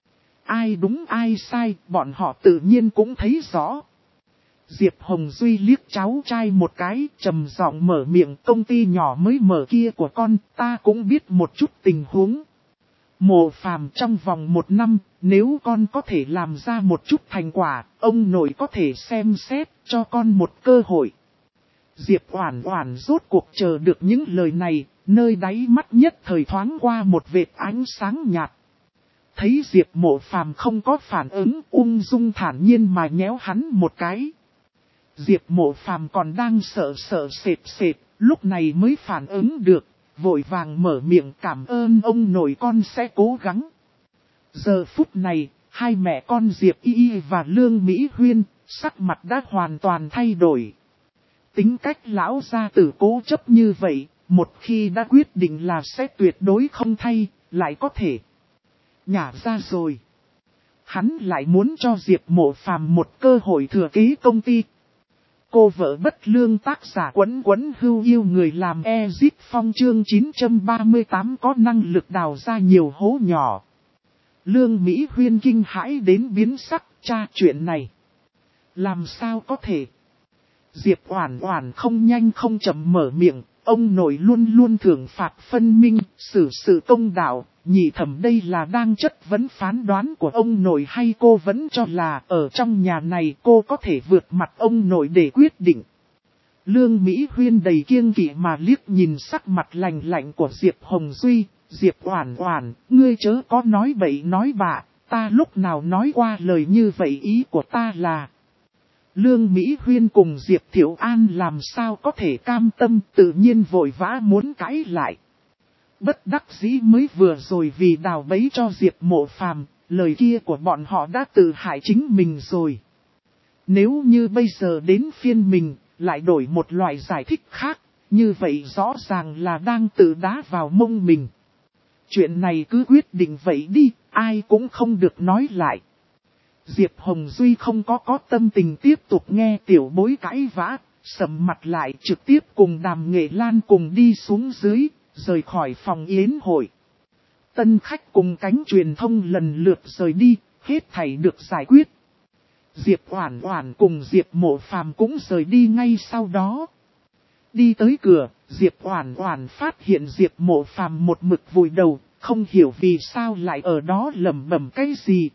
Ai đúng ai sai, bọn họ tự nhiên cũng thấy rõ. Diệp Hồng Duy liếc cháu trai một cái, trầm giọng mở miệng. Công ty nhỏ mới mở kia của con, ta cũng biết một chút tình huống. Mộ Phàm, trong vòng 1 năm, nếu con có thể làm ra một chút thành quả, ông nội có thể xem xét, cho con một cơ hội. Diệp Oản Oản rốt cuộc chờ được những lời này, nơi đáy mắt nhất thời thoáng qua một vệt ánh sáng nhạt. Thấy Diệp Mộ Phàm không có phản ứng, ung dung thản nhiên mà nhéo hắn một cái. Diệp Mộ Phàm còn đang sợ sệt, lúc này mới phản ứng được, vội vàng mở miệng cảm ơn ông nội, con sẽ cố gắng. Giờ phút này, hai mẹ con Diệp Y và Lương Mỹ Huyên, sắc mặt đã hoàn toàn thay đổi. Tính cách lão gia tử cố chấp như vậy, một khi đã quyết định là sẽ tuyệt đối không thay, lại có thể nhả ra rồi. Hắn lại muốn cho Diệp Mộ Phàm một cơ hội thừa kế công ty. Cô vợ bất lương tác giả Quấn Quấn Hưu yêu người làm Ezip Phong chương 938 có năng lực đào ra nhiều hố nhỏ. Lương Mỹ Huyên kinh hãi đến biến sắc, cha chuyện này. Làm sao có thể? Diệp Oản Oản không nhanh không chậm mở miệng, Ông nội luôn luôn thưởng phạt phân minh, xử sự công đạo, nhị thẩm đây là đang chất vấn phán đoán của ông nội hay cô vẫn cho là ở trong nhà này cô có thể vượt mặt ông nội để quyết định. Lương Mỹ Huyên đầy kiêng kỵ mà liếc nhìn sắc mặt lạnh lạnh của Diệp Hồng Duy, Diệp Oản Oản, ngươi chớ có nói bậy nói bạ, ta lúc nào nói qua lời như vậy, ý của ta là... Lương Mỹ Huyên cùng Diệp Thiệu An làm sao có thể cam tâm, tự nhiên vội vã muốn cãi lại. Bất đắc dĩ mới vừa rồi vì đào bẫy cho Diệp Mộ Phàm, lời kia của bọn họ đã tự hại chính mình rồi. Nếu như bây giờ đến phiên mình, lại đổi một loại giải thích khác, như vậy rõ ràng là đang tự đá vào mông mình. Chuyện này cứ quyết định vậy đi, ai cũng không được nói lại. Diệp Hồng Duy không có tâm tình tiếp tục nghe tiểu bối cãi vã, sầm mặt lại trực tiếp cùng Đàm Nghệ Lan cùng đi xuống dưới, rời khỏi phòng yến hội. Tân khách cùng cánh truyền thông lần lượt rời đi, hết thảy được giải quyết. Diệp Oản Oản cùng Diệp Mộ Phàm cũng rời đi ngay sau đó. Đi tới cửa, Diệp Oản Oản phát hiện Diệp Mộ Phàm một mực vùi đầu, không hiểu vì sao lại ở đó lẩm bẩm cái gì.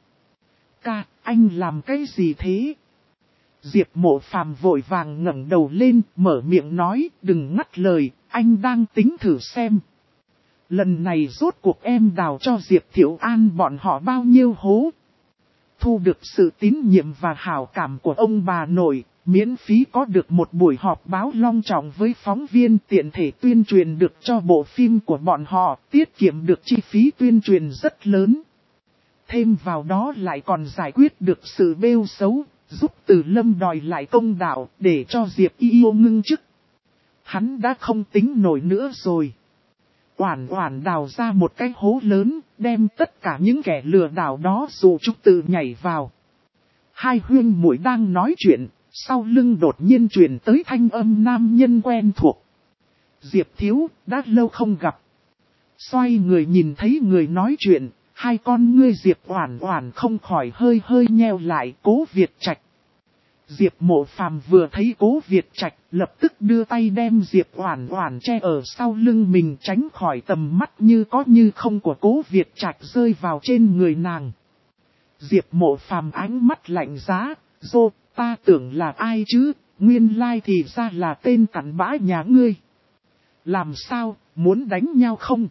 Ca, anh làm cái gì thế? Diệp Mộ Phàm vội vàng ngẩng đầu lên, mở miệng nói, đừng ngắt lời, anh đang tính thử xem. Lần này rốt cuộc em đào cho Diệp Thiệu An bọn họ bao nhiêu hố. Thu được sự tín nhiệm và hảo cảm của ông bà nội, miễn phí có được một buổi họp báo long trọng với phóng viên, tiện thể tuyên truyền được cho bộ phim của bọn họ, tiết kiệm được chi phí tuyên truyền rất lớn. Thêm vào đó lại còn giải quyết được sự bêu xấu, giúp Từ Lâm đòi lại công đạo để cho Diệp Yêu ngưng chức. Hắn đã không tính nổi nữa rồi. Oản Oản đào ra một cái hố lớn, đem tất cả những kẻ lừa đảo đó dù chúng tự nhảy vào. Hai huynh muội đang nói chuyện, sau lưng đột nhiên truyền tới thanh âm nam nhân quen thuộc. Diệp thiếu, đã lâu không gặp. Xoay người nhìn thấy người nói chuyện, hai con ngươi Diệp Oản Oản không khỏi hơi nheo lại. Cố Việt Trạch. Diệp Mộ Phàm vừa thấy Cố Việt Trạch, lập tức đưa tay đem Diệp Oản Oản che ở sau lưng mình, tránh khỏi tầm mắt như có như không của Cố Việt Trạch rơi vào trên người nàng. Diệp Mộ Phàm ánh mắt lạnh giá, "Dô, ta tưởng là ai chứ, nguyên lai thì ra là tên cặn bã nhà ngươi. Làm sao, muốn đánh nhau không?"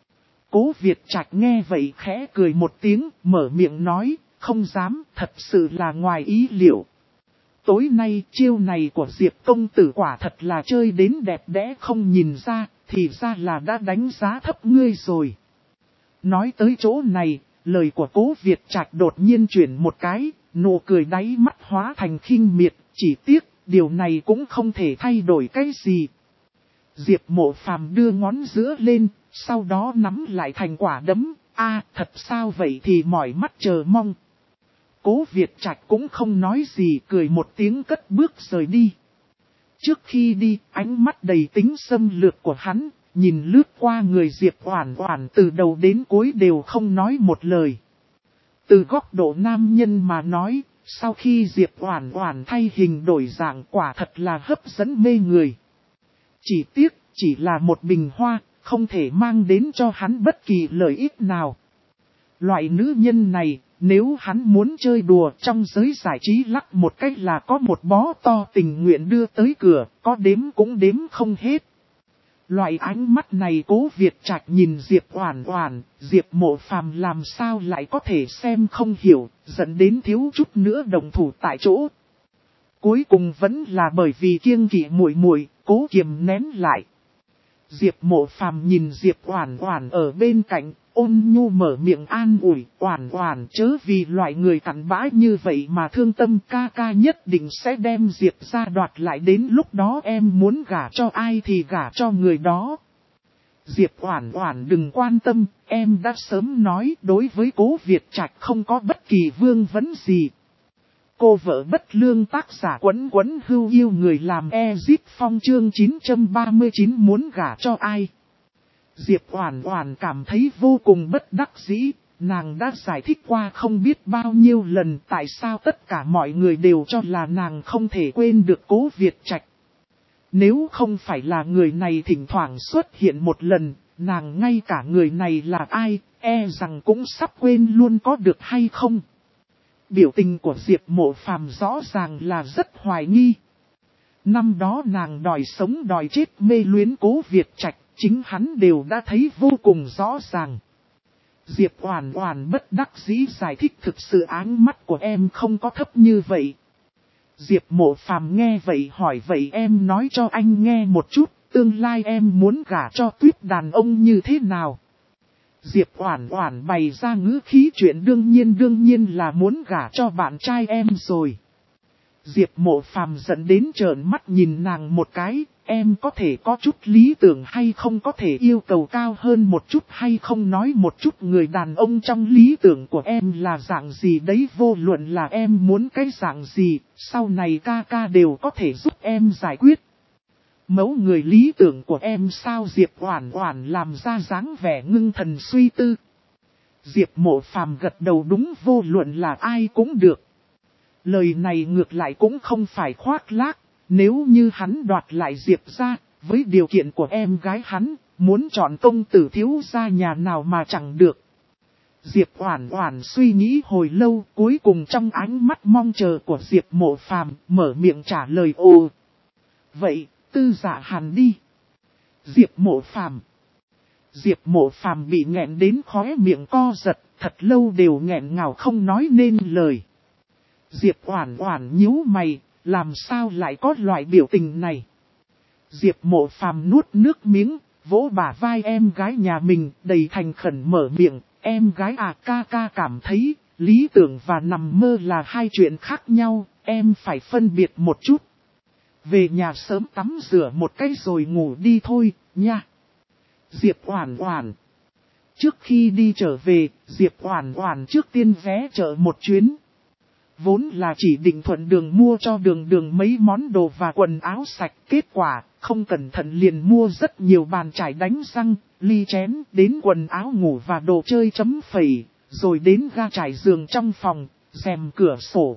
Cố Việt Trạch nghe vậy khẽ cười một tiếng, mở miệng nói, "Không dám, thật sự là ngoài ý liệu. Tối nay chiêu này của Diệp công tử quả thật là chơi đến đẹp đẽ không nhìn ra, thì ra là đã đánh giá thấp ngươi rồi." Nói tới chỗ này, lời của Cố Việt Trạch đột nhiên chuyển một cái, nụ cười đáy mắt hóa thành khinh miệt, chỉ tiếc, điều này cũng không thể thay đổi cái gì. Diệp Mộ Phàm đưa ngón giữa lên, sau đó nắm lại thành quả đấm, thật sao vậy thì mỏi mắt chờ mong. Cố Việt Trạch cũng không nói gì, cười một tiếng cất bước rời đi. Trước khi đi, ánh mắt đầy tính xâm lược của hắn, nhìn lướt qua người Diệp Oản Oản từ đầu đến cuối đều không nói một lời. Từ góc độ nam nhân mà nói, sau khi Diệp Oản Oản thay hình đổi dạng quả thật là hấp dẫn mê người. Chỉ tiếc, chỉ là một bình hoa, không thể mang đến cho hắn bất kỳ lợi ích nào. Loại nữ nhân này, nếu hắn muốn chơi đùa trong giới giải trí lắc một cách là có một bó to tình nguyện đưa tới cửa, có đếm cũng đếm không hết. Loại ánh mắt này Cố Việt Trạch nhìn Diệp Oản Oản, Diệp Mộ Phàm làm sao lại có thể xem không hiểu, dẫn đến thiếu chút nữa động thủ tại chỗ. Cuối cùng vẫn là bởi vì kiêng kỵ muội muội, cố kiềm nén lại. Diệp Mộ Phàm nhìn Diệp Oản Oản ở bên cạnh, ôn nhu mở miệng an ủi, "Oản Oản chớ vì loại người cặn bã như vậy mà thương tâm, ca ca nhất định sẽ đem Diệp gia đoạt lại, đến lúc đó em muốn gả cho ai thì gả cho người đó." Diệp Oản Oản đừng quan tâm, em đã sớm nói đối với Cố Việt Trạch không có bất kỳ vương vấn gì. Cô vợ bất lương tác giả Quấn Quấn Hưu yêu người làm Ezip Phong chương 939 muốn gả cho ai. Diệp Oản Oản cảm thấy vô cùng bất đắc dĩ, nàng đã giải thích qua không biết bao nhiêu lần tại sao tất cả mọi người đều cho là nàng không thể quên được Cố Việt Trạch. Nếu không phải là người này thỉnh thoảng xuất hiện một lần, nàng ngay cả người này là ai, e rằng cũng sắp quên luôn có được hay không. Biểu tình của Diệp Mộ Phàm rõ ràng là rất hoài nghi. Năm đó nàng đòi sống đòi chết mê luyến Cố Việt Trạch, chính hắn đều đã thấy vô cùng rõ ràng. Diệp Oản Oản bất đắc dĩ giải thích thực sự áng mắt của em không có thấp như vậy. Diệp Mộ Phàm nghe vậy hỏi vậy em nói cho anh nghe một chút, tương lai em muốn gả cho Tuyết đàn ông như thế nào? Diệp Oản Oản bày ra ngữ khí chuyện đương nhiên là muốn gả cho bạn trai em rồi. Diệp Mộ Phàm giận đến trợn mắt nhìn nàng một cái, em có thể có chút lý tưởng hay không, có thể yêu cầu cao hơn một chút hay không, nói một chút người đàn ông trong lý tưởng của em là dạng gì đấy, vô luận là em muốn cái dạng gì, sau này ca ca đều có thể giúp em giải quyết. Mẫu người lý tưởng của em sao? Diệp Oản Oản làm ra dáng vẻ ngưng thần suy tư. Diệp Mộ Phàm gật đầu đúng, vô luận là ai cũng được. Lời này ngược lại cũng không phải khoác lác, nếu như hắn đoạt lại Diệp gia, với điều kiện của em gái hắn, muốn chọn công tử thiếu gia nhà nào mà chẳng được. Diệp Oản Oản suy nghĩ hồi lâu, cuối cùng trong ánh mắt mong chờ của Diệp Mộ Phàm, mở miệng trả lời ồ. Vậy, Tư Dạ Hàn đi. Diệp Mộ Phàm. Diệp Mộ Phàm bị nghẹn đến khóe miệng co giật, thật lâu đều nghẹn ngào không nói nên lời. Diệp Oản Oản nhíu mày, làm sao lại có loại biểu tình này? Diệp Mộ Phàm nuốt nước miếng, vỗ bả vai em gái nhà mình, đầy thành khẩn mở miệng, em gái à, ca ca cảm thấy, lý tưởng và nằm mơ là hai chuyện khác nhau, em phải phân biệt một chút. Về nhà sớm tắm rửa một cái rồi ngủ đi thôi, nha. Diệp Oản Oản. Trước khi đi trở về, Diệp Oản Oản trước tiên vé chợ một chuyến. Vốn là chỉ định thuận đường mua cho Đường mấy món đồ và quần áo sạch, kết quả, không cẩn thận liền mua rất nhiều bàn chải đánh răng, ly chén, đến quần áo ngủ và đồ chơi chấm phẩy, rồi đến ga trải giường trong phòng, rèm cửa sổ.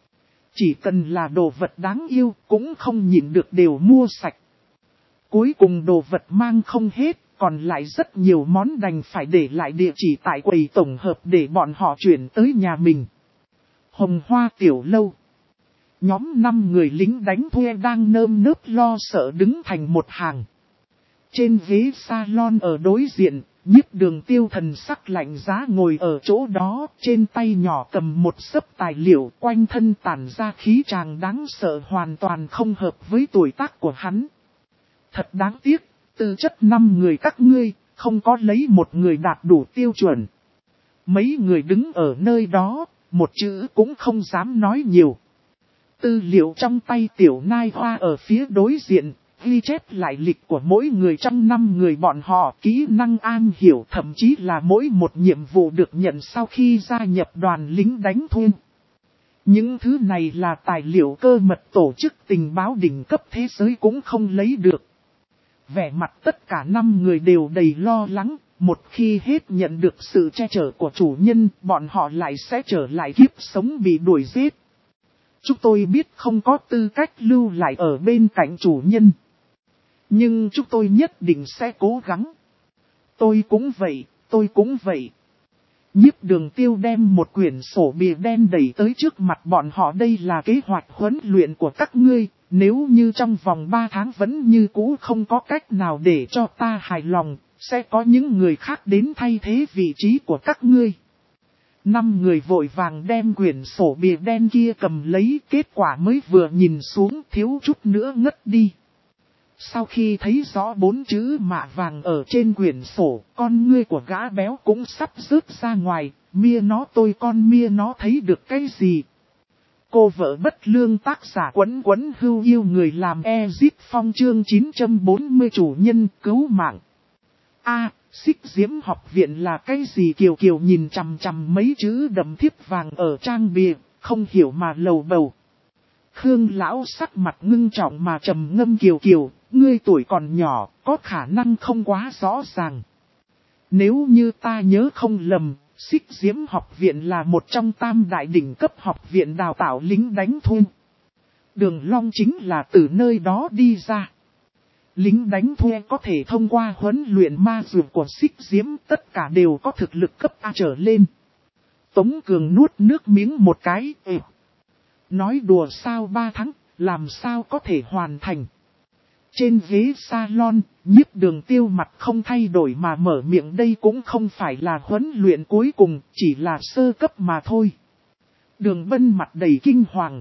Chỉ cần là đồ vật đáng yêu, cũng không nhịn được đều mua sạch. Cuối cùng đồ vật mang không hết, còn lại rất nhiều món đành phải để lại địa chỉ tại quầy tổng hợp để bọn họ chuyển tới nhà mình. Hồng Hoa Tiểu Lâu. Nhóm 5 người lính đánh thuê đang nơm nớp lo sợ đứng thành một hàng. Trên ghế salon ở đối diện, Nhiếp Đường Tiêu thần sắc lạnh giá ngồi ở chỗ đó, trên tay nhỏ cầm một xấp tài liệu, quanh thân tản ra khí tràng đáng sợ, hoàn toàn không hợp với tuổi tác của hắn. Thật đáng tiếc, tư chất 5 người các ngươi, không có lấy một người đạt đủ tiêu chuẩn. Mấy người đứng ở nơi đó, một chữ cũng không dám nói nhiều. Tư liệu trong tay Tiểu Nai Hoa ở phía đối diện, ghi chép lại lịch của mỗi người trong 5 người bọn họ, kỹ năng am hiểu, thậm chí là mỗi một nhiệm vụ được nhận sau khi gia nhập đoàn lính đánh thuê. Những thứ này là tài liệu cơ mật tổ chức tình báo đỉnh cấp thế giới cũng không lấy được. Vẻ mặt tất cả 5 người đều đầy lo lắng, một khi hết nhận được sự che chở của chủ nhân, bọn họ lại sẽ trở lại kiếp sống bị đuổi giết. Chúng tôi biết không có tư cách lưu lại ở bên cạnh chủ nhân. Nhưng chúng tôi nhất định sẽ cố gắng. Tôi cũng vậy, tôi cũng vậy. Nhiếp Đường Tiêu đem một quyển sổ bìa đen đẩy tới trước mặt bọn họ, đây là kế hoạch huấn luyện của các ngươi. Nếu như trong vòng 3 tháng vẫn như cũ không có cách nào để cho ta hài lòng, sẽ có những người khác đến thay thế vị trí của các ngươi. 5 người vội vàng đem quyển sổ bìa đen kia cầm lấy, kết quả mới vừa nhìn xuống thiếu chút nữa ngất đi. Sau khi thấy rõ 4 chữ mạ vàng ở trên quyển sổ, con ngươi của gã béo cũng sắp rớt ra ngoài, mia nó tôi con mia nó thấy được cái gì. Cô vợ bất lương tác giả Quấn Quấn Hưu yêu người làm Ezip Phong chương 940 chủ nhân cứu mạng. Xích Diễm học viện là cái gì? Kiều Kiều nhìn chằm chằm mấy chữ đậm thiếp vàng ở trang bìa, không hiểu mà lầu bầu. Khương lão sắc mặt ngưng trọng mà trầm ngâm, Kiều Kiều, ngươi tuổi còn nhỏ, có khả năng không quá rõ ràng. Nếu như ta nhớ không lầm, Xích Diễm học viện là một trong 3 đại đỉnh cấp học viện đào tạo lính đánh thuê. Đường Long chính là từ nơi đó đi ra. lính đánh thuê có thể thông qua huấn luyện ma dược của Xích Diễm tất cả đều có thực lực cấp A trở lên. Tống Cường nuốt nước miếng một cái, nói đùa sao 3 tháng, làm sao có thể hoàn thành. Trên ghế salon, Nhiếp Đường Tiêu mặt không thay đổi mà mở miệng, đây cũng không phải là huấn luyện cuối cùng, chỉ là sơ cấp mà thôi. Đường Bân mặt đầy kinh hoàng,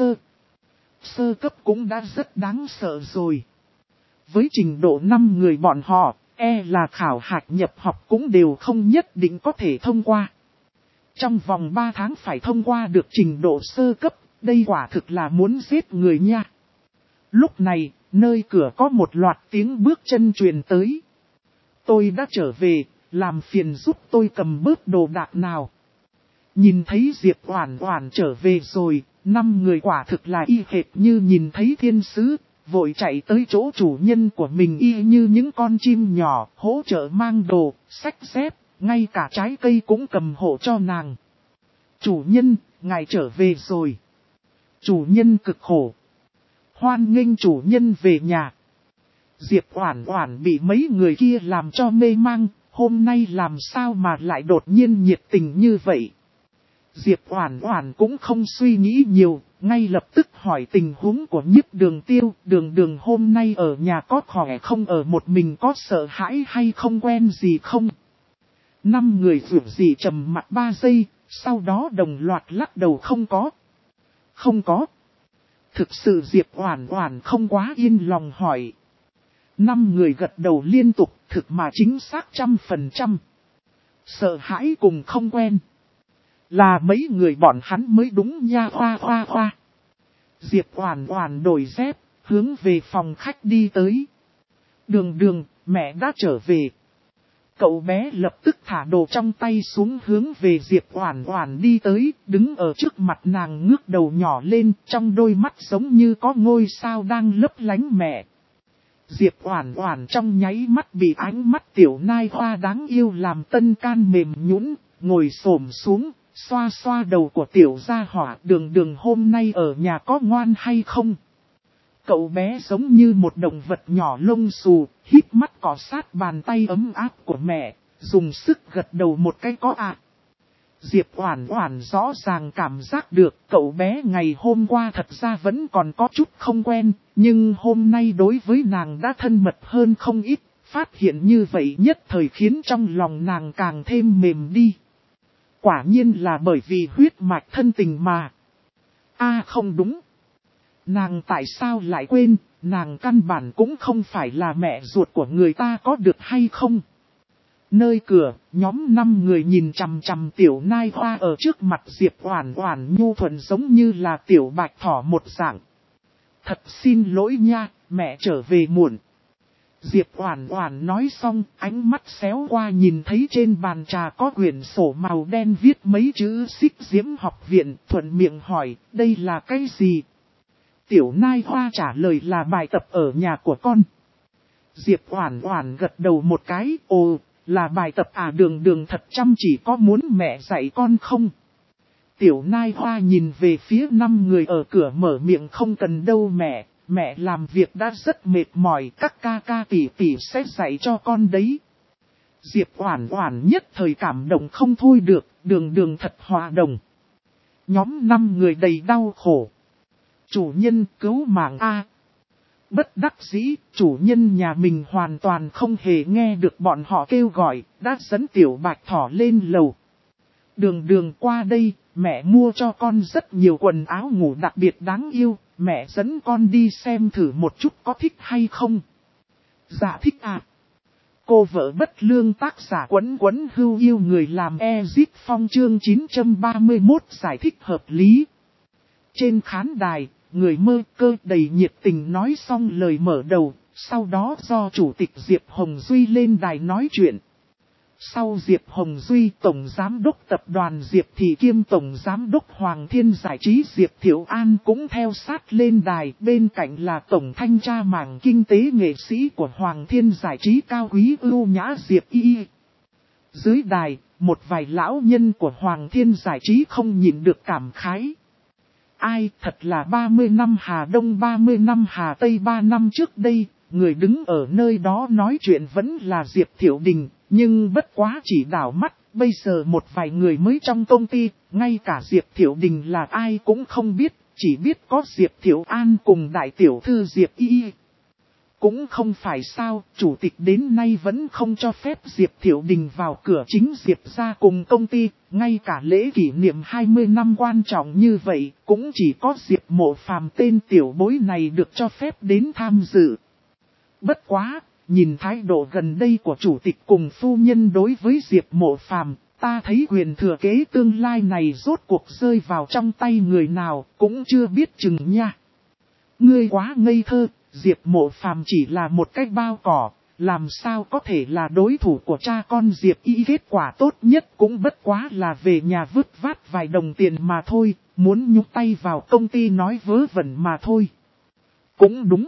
sơ cấp cũng đã rất đáng sợ rồi. Với trình độ 5 người bọn họ, là khảo hạch nhập học cũng đều không nhất định có thể thông qua. Trong vòng 3 tháng phải thông qua được trình độ sơ cấp, đây quả thực là muốn giết người nha. Lúc này, nơi cửa có một loạt tiếng bước chân truyền tới. Tôi đã trở về, làm phiền giúp tôi cầm bớt đồ đạc nào. Nhìn thấy Diệp Oản Oản trở về rồi, 5 người quả thực là y hệt như nhìn thấy thiên sứ, vội chạy tới chỗ chủ nhân của mình y như những con chim nhỏ, hỗ trợ mang đồ, xách dép, ngay cả trái cây cũng cầm hộ cho nàng. Chủ nhân, ngài trở về rồi. Chủ nhân cực khổ. Hoan nghênh chủ nhân về nhà. Diệp Oản Oản bị mấy người kia làm cho mê mang, hôm nay làm sao mà lại đột nhiên nhiệt tình như vậy. Diệp Oản Oản cũng không suy nghĩ nhiều, ngay lập tức hỏi tình huống của Nhiếp Đường Tiêu. Đường hôm nay ở nhà có khỏe không, ở một mình có sợ hãi hay không quen gì không? 5 người vượng gì trầm mặc 3 giây, sau đó đồng loạt lắc đầu không có. Không có. Thực sự Diệp Oản Oản không quá yên lòng hỏi. 5 người gật đầu liên tục, thực mà chính xác 100%. Sợ hãi cùng không quen. Là mấy người bọn hắn mới đúng nha hoa. Diệp Oản Oản đổi dép, hướng về phòng khách đi tới. Đường, mẹ đã trở về. Cậu bé lập tức thả đồ trong tay xuống hướng về Diệp Oản Oản đi tới, đứng ở trước mặt nàng ngước đầu nhỏ lên, trong đôi mắt giống như có ngôi sao đang lấp lánh mẹ. Diệp Oản Oản trong nháy mắt bị ánh mắt tiểu nai hoa đáng yêu làm tân can mềm nhũn, ngồi xổm xuống, xoa xoa đầu của tiểu gia hỏa. Đường hôm nay ở nhà có ngoan hay không? Cậu bé giống như một động vật nhỏ lông xù, híp mắt cọ sát bàn tay ấm áp của mẹ, dùng sức gật đầu một cái có ạ. Diệp Oản Oản rõ ràng cảm giác được cậu bé ngày hôm qua thật ra vẫn còn có chút không quen, nhưng hôm nay đối với nàng đã thân mật hơn không ít, phát hiện như vậy nhất thời khiến trong lòng nàng càng thêm mềm đi. Quả nhiên là bởi vì huyết mạch thân tình mà. Không đúng. Nàng tại sao lại quên, nàng căn bản cũng không phải là mẹ ruột của người ta có được hay không? Nơi cửa, nhóm 5 người nhìn chằm chằm tiểu nai hoa ở trước mặt Diệp Oản Oản nhu thuận giống như là tiểu bạch thỏ một dạng. Thật xin lỗi nha, mẹ trở về muộn. Diệp Oản Oản nói xong, ánh mắt xéo qua nhìn thấy trên bàn trà có quyển sổ màu đen viết mấy chữ Xích Diễm học viện, thuận miệng hỏi, đây là cái gì? Tiểu nai hoa trả lời là bài tập ở nhà của con. Diệp Oản Oản gật đầu một cái, là bài tập à? Đường thật chăm chỉ, có muốn mẹ dạy con không? Tiểu nai hoa nhìn về phía 5 người ở cửa mở miệng, không cần đâu mẹ làm việc đã rất mệt mỏi, các ca tỷ tỷ sẽ dạy cho con đấy. Diệp Oản Oản nhất thời cảm động không thôi được, đường thật hòa đồng. Nhóm 5 người đầy đau khổ. Chủ nhân cứu mạng a. Bất đắc dĩ, chủ nhân nhà mình hoàn toàn không hề nghe được bọn họ kêu gọi, đã dẫn tiểu bạch thỏ lên lầu. Đường qua đây, mẹ mua cho con rất nhiều quần áo ngủ đặc biệt đáng yêu, mẹ dẫn con đi xem thử một chút có thích hay không. Dạ thích à. Cô vợ bất lương tác giả Quấn hưu yêu người làm Ezip Phong chương 931 giải thích hợp lý. Trên khán đài, người mơ cơ đầy nhiệt tình nói xong lời mở đầu, sau đó do Chủ tịch Diệp Hồng Duy lên đài nói chuyện. Sau Diệp Hồng Duy, Tổng Giám đốc Tập đoàn Diệp Thị kiêm Tổng Giám đốc Hoàng Thiên Giải trí Diệp Thiệu An cũng theo sát lên đài, bên cạnh là Tổng Thanh tra mảng kinh tế nghệ sĩ của Hoàng Thiên Giải trí cao quý ưu nhã Diệp Y. Dưới đài, một vài lão nhân của Hoàng Thiên Giải trí không nhịn được cảm khái. Ai thật là 30 năm Hà Đông 30 năm Hà Tây 3 năm trước đây, người đứng ở nơi đó nói chuyện vẫn là Diệp Thiệu Đình, nhưng bất quá chỉ đảo mắt, bây giờ một vài người mới trong công ty, ngay cả Diệp Thiệu Đình là ai cũng không biết, chỉ biết có Diệp Thiệu An cùng đại tiểu thư Diệp Y. Cũng không phải sao, chủ tịch đến nay vẫn không cho phép Diệp Thiệu Đình vào cửa chính Diệp ra cùng công ty, ngay cả lễ kỷ niệm 20 năm quan trọng như vậy, cũng chỉ có Diệp Mộ Phàm tên tiểu bối này được cho phép đến tham dự. Bất quá, nhìn thái độ gần đây của chủ tịch cùng phu nhân đối với Diệp Mộ Phàm, ta thấy quyền thừa kế tương lai này rốt cuộc rơi vào trong tay người nào, cũng chưa biết chừng nha. Ngươi quá ngây thơ. Diệp Mộ Phàm chỉ là một cái bao cỏ, làm sao có thể là đối thủ của cha con Diệp Y, kết quả tốt nhất cũng bất quá là về nhà vứt vát vài đồng tiền mà thôi, muốn nhúc tay vào công ty nói vớ vẩn mà thôi. Cũng đúng.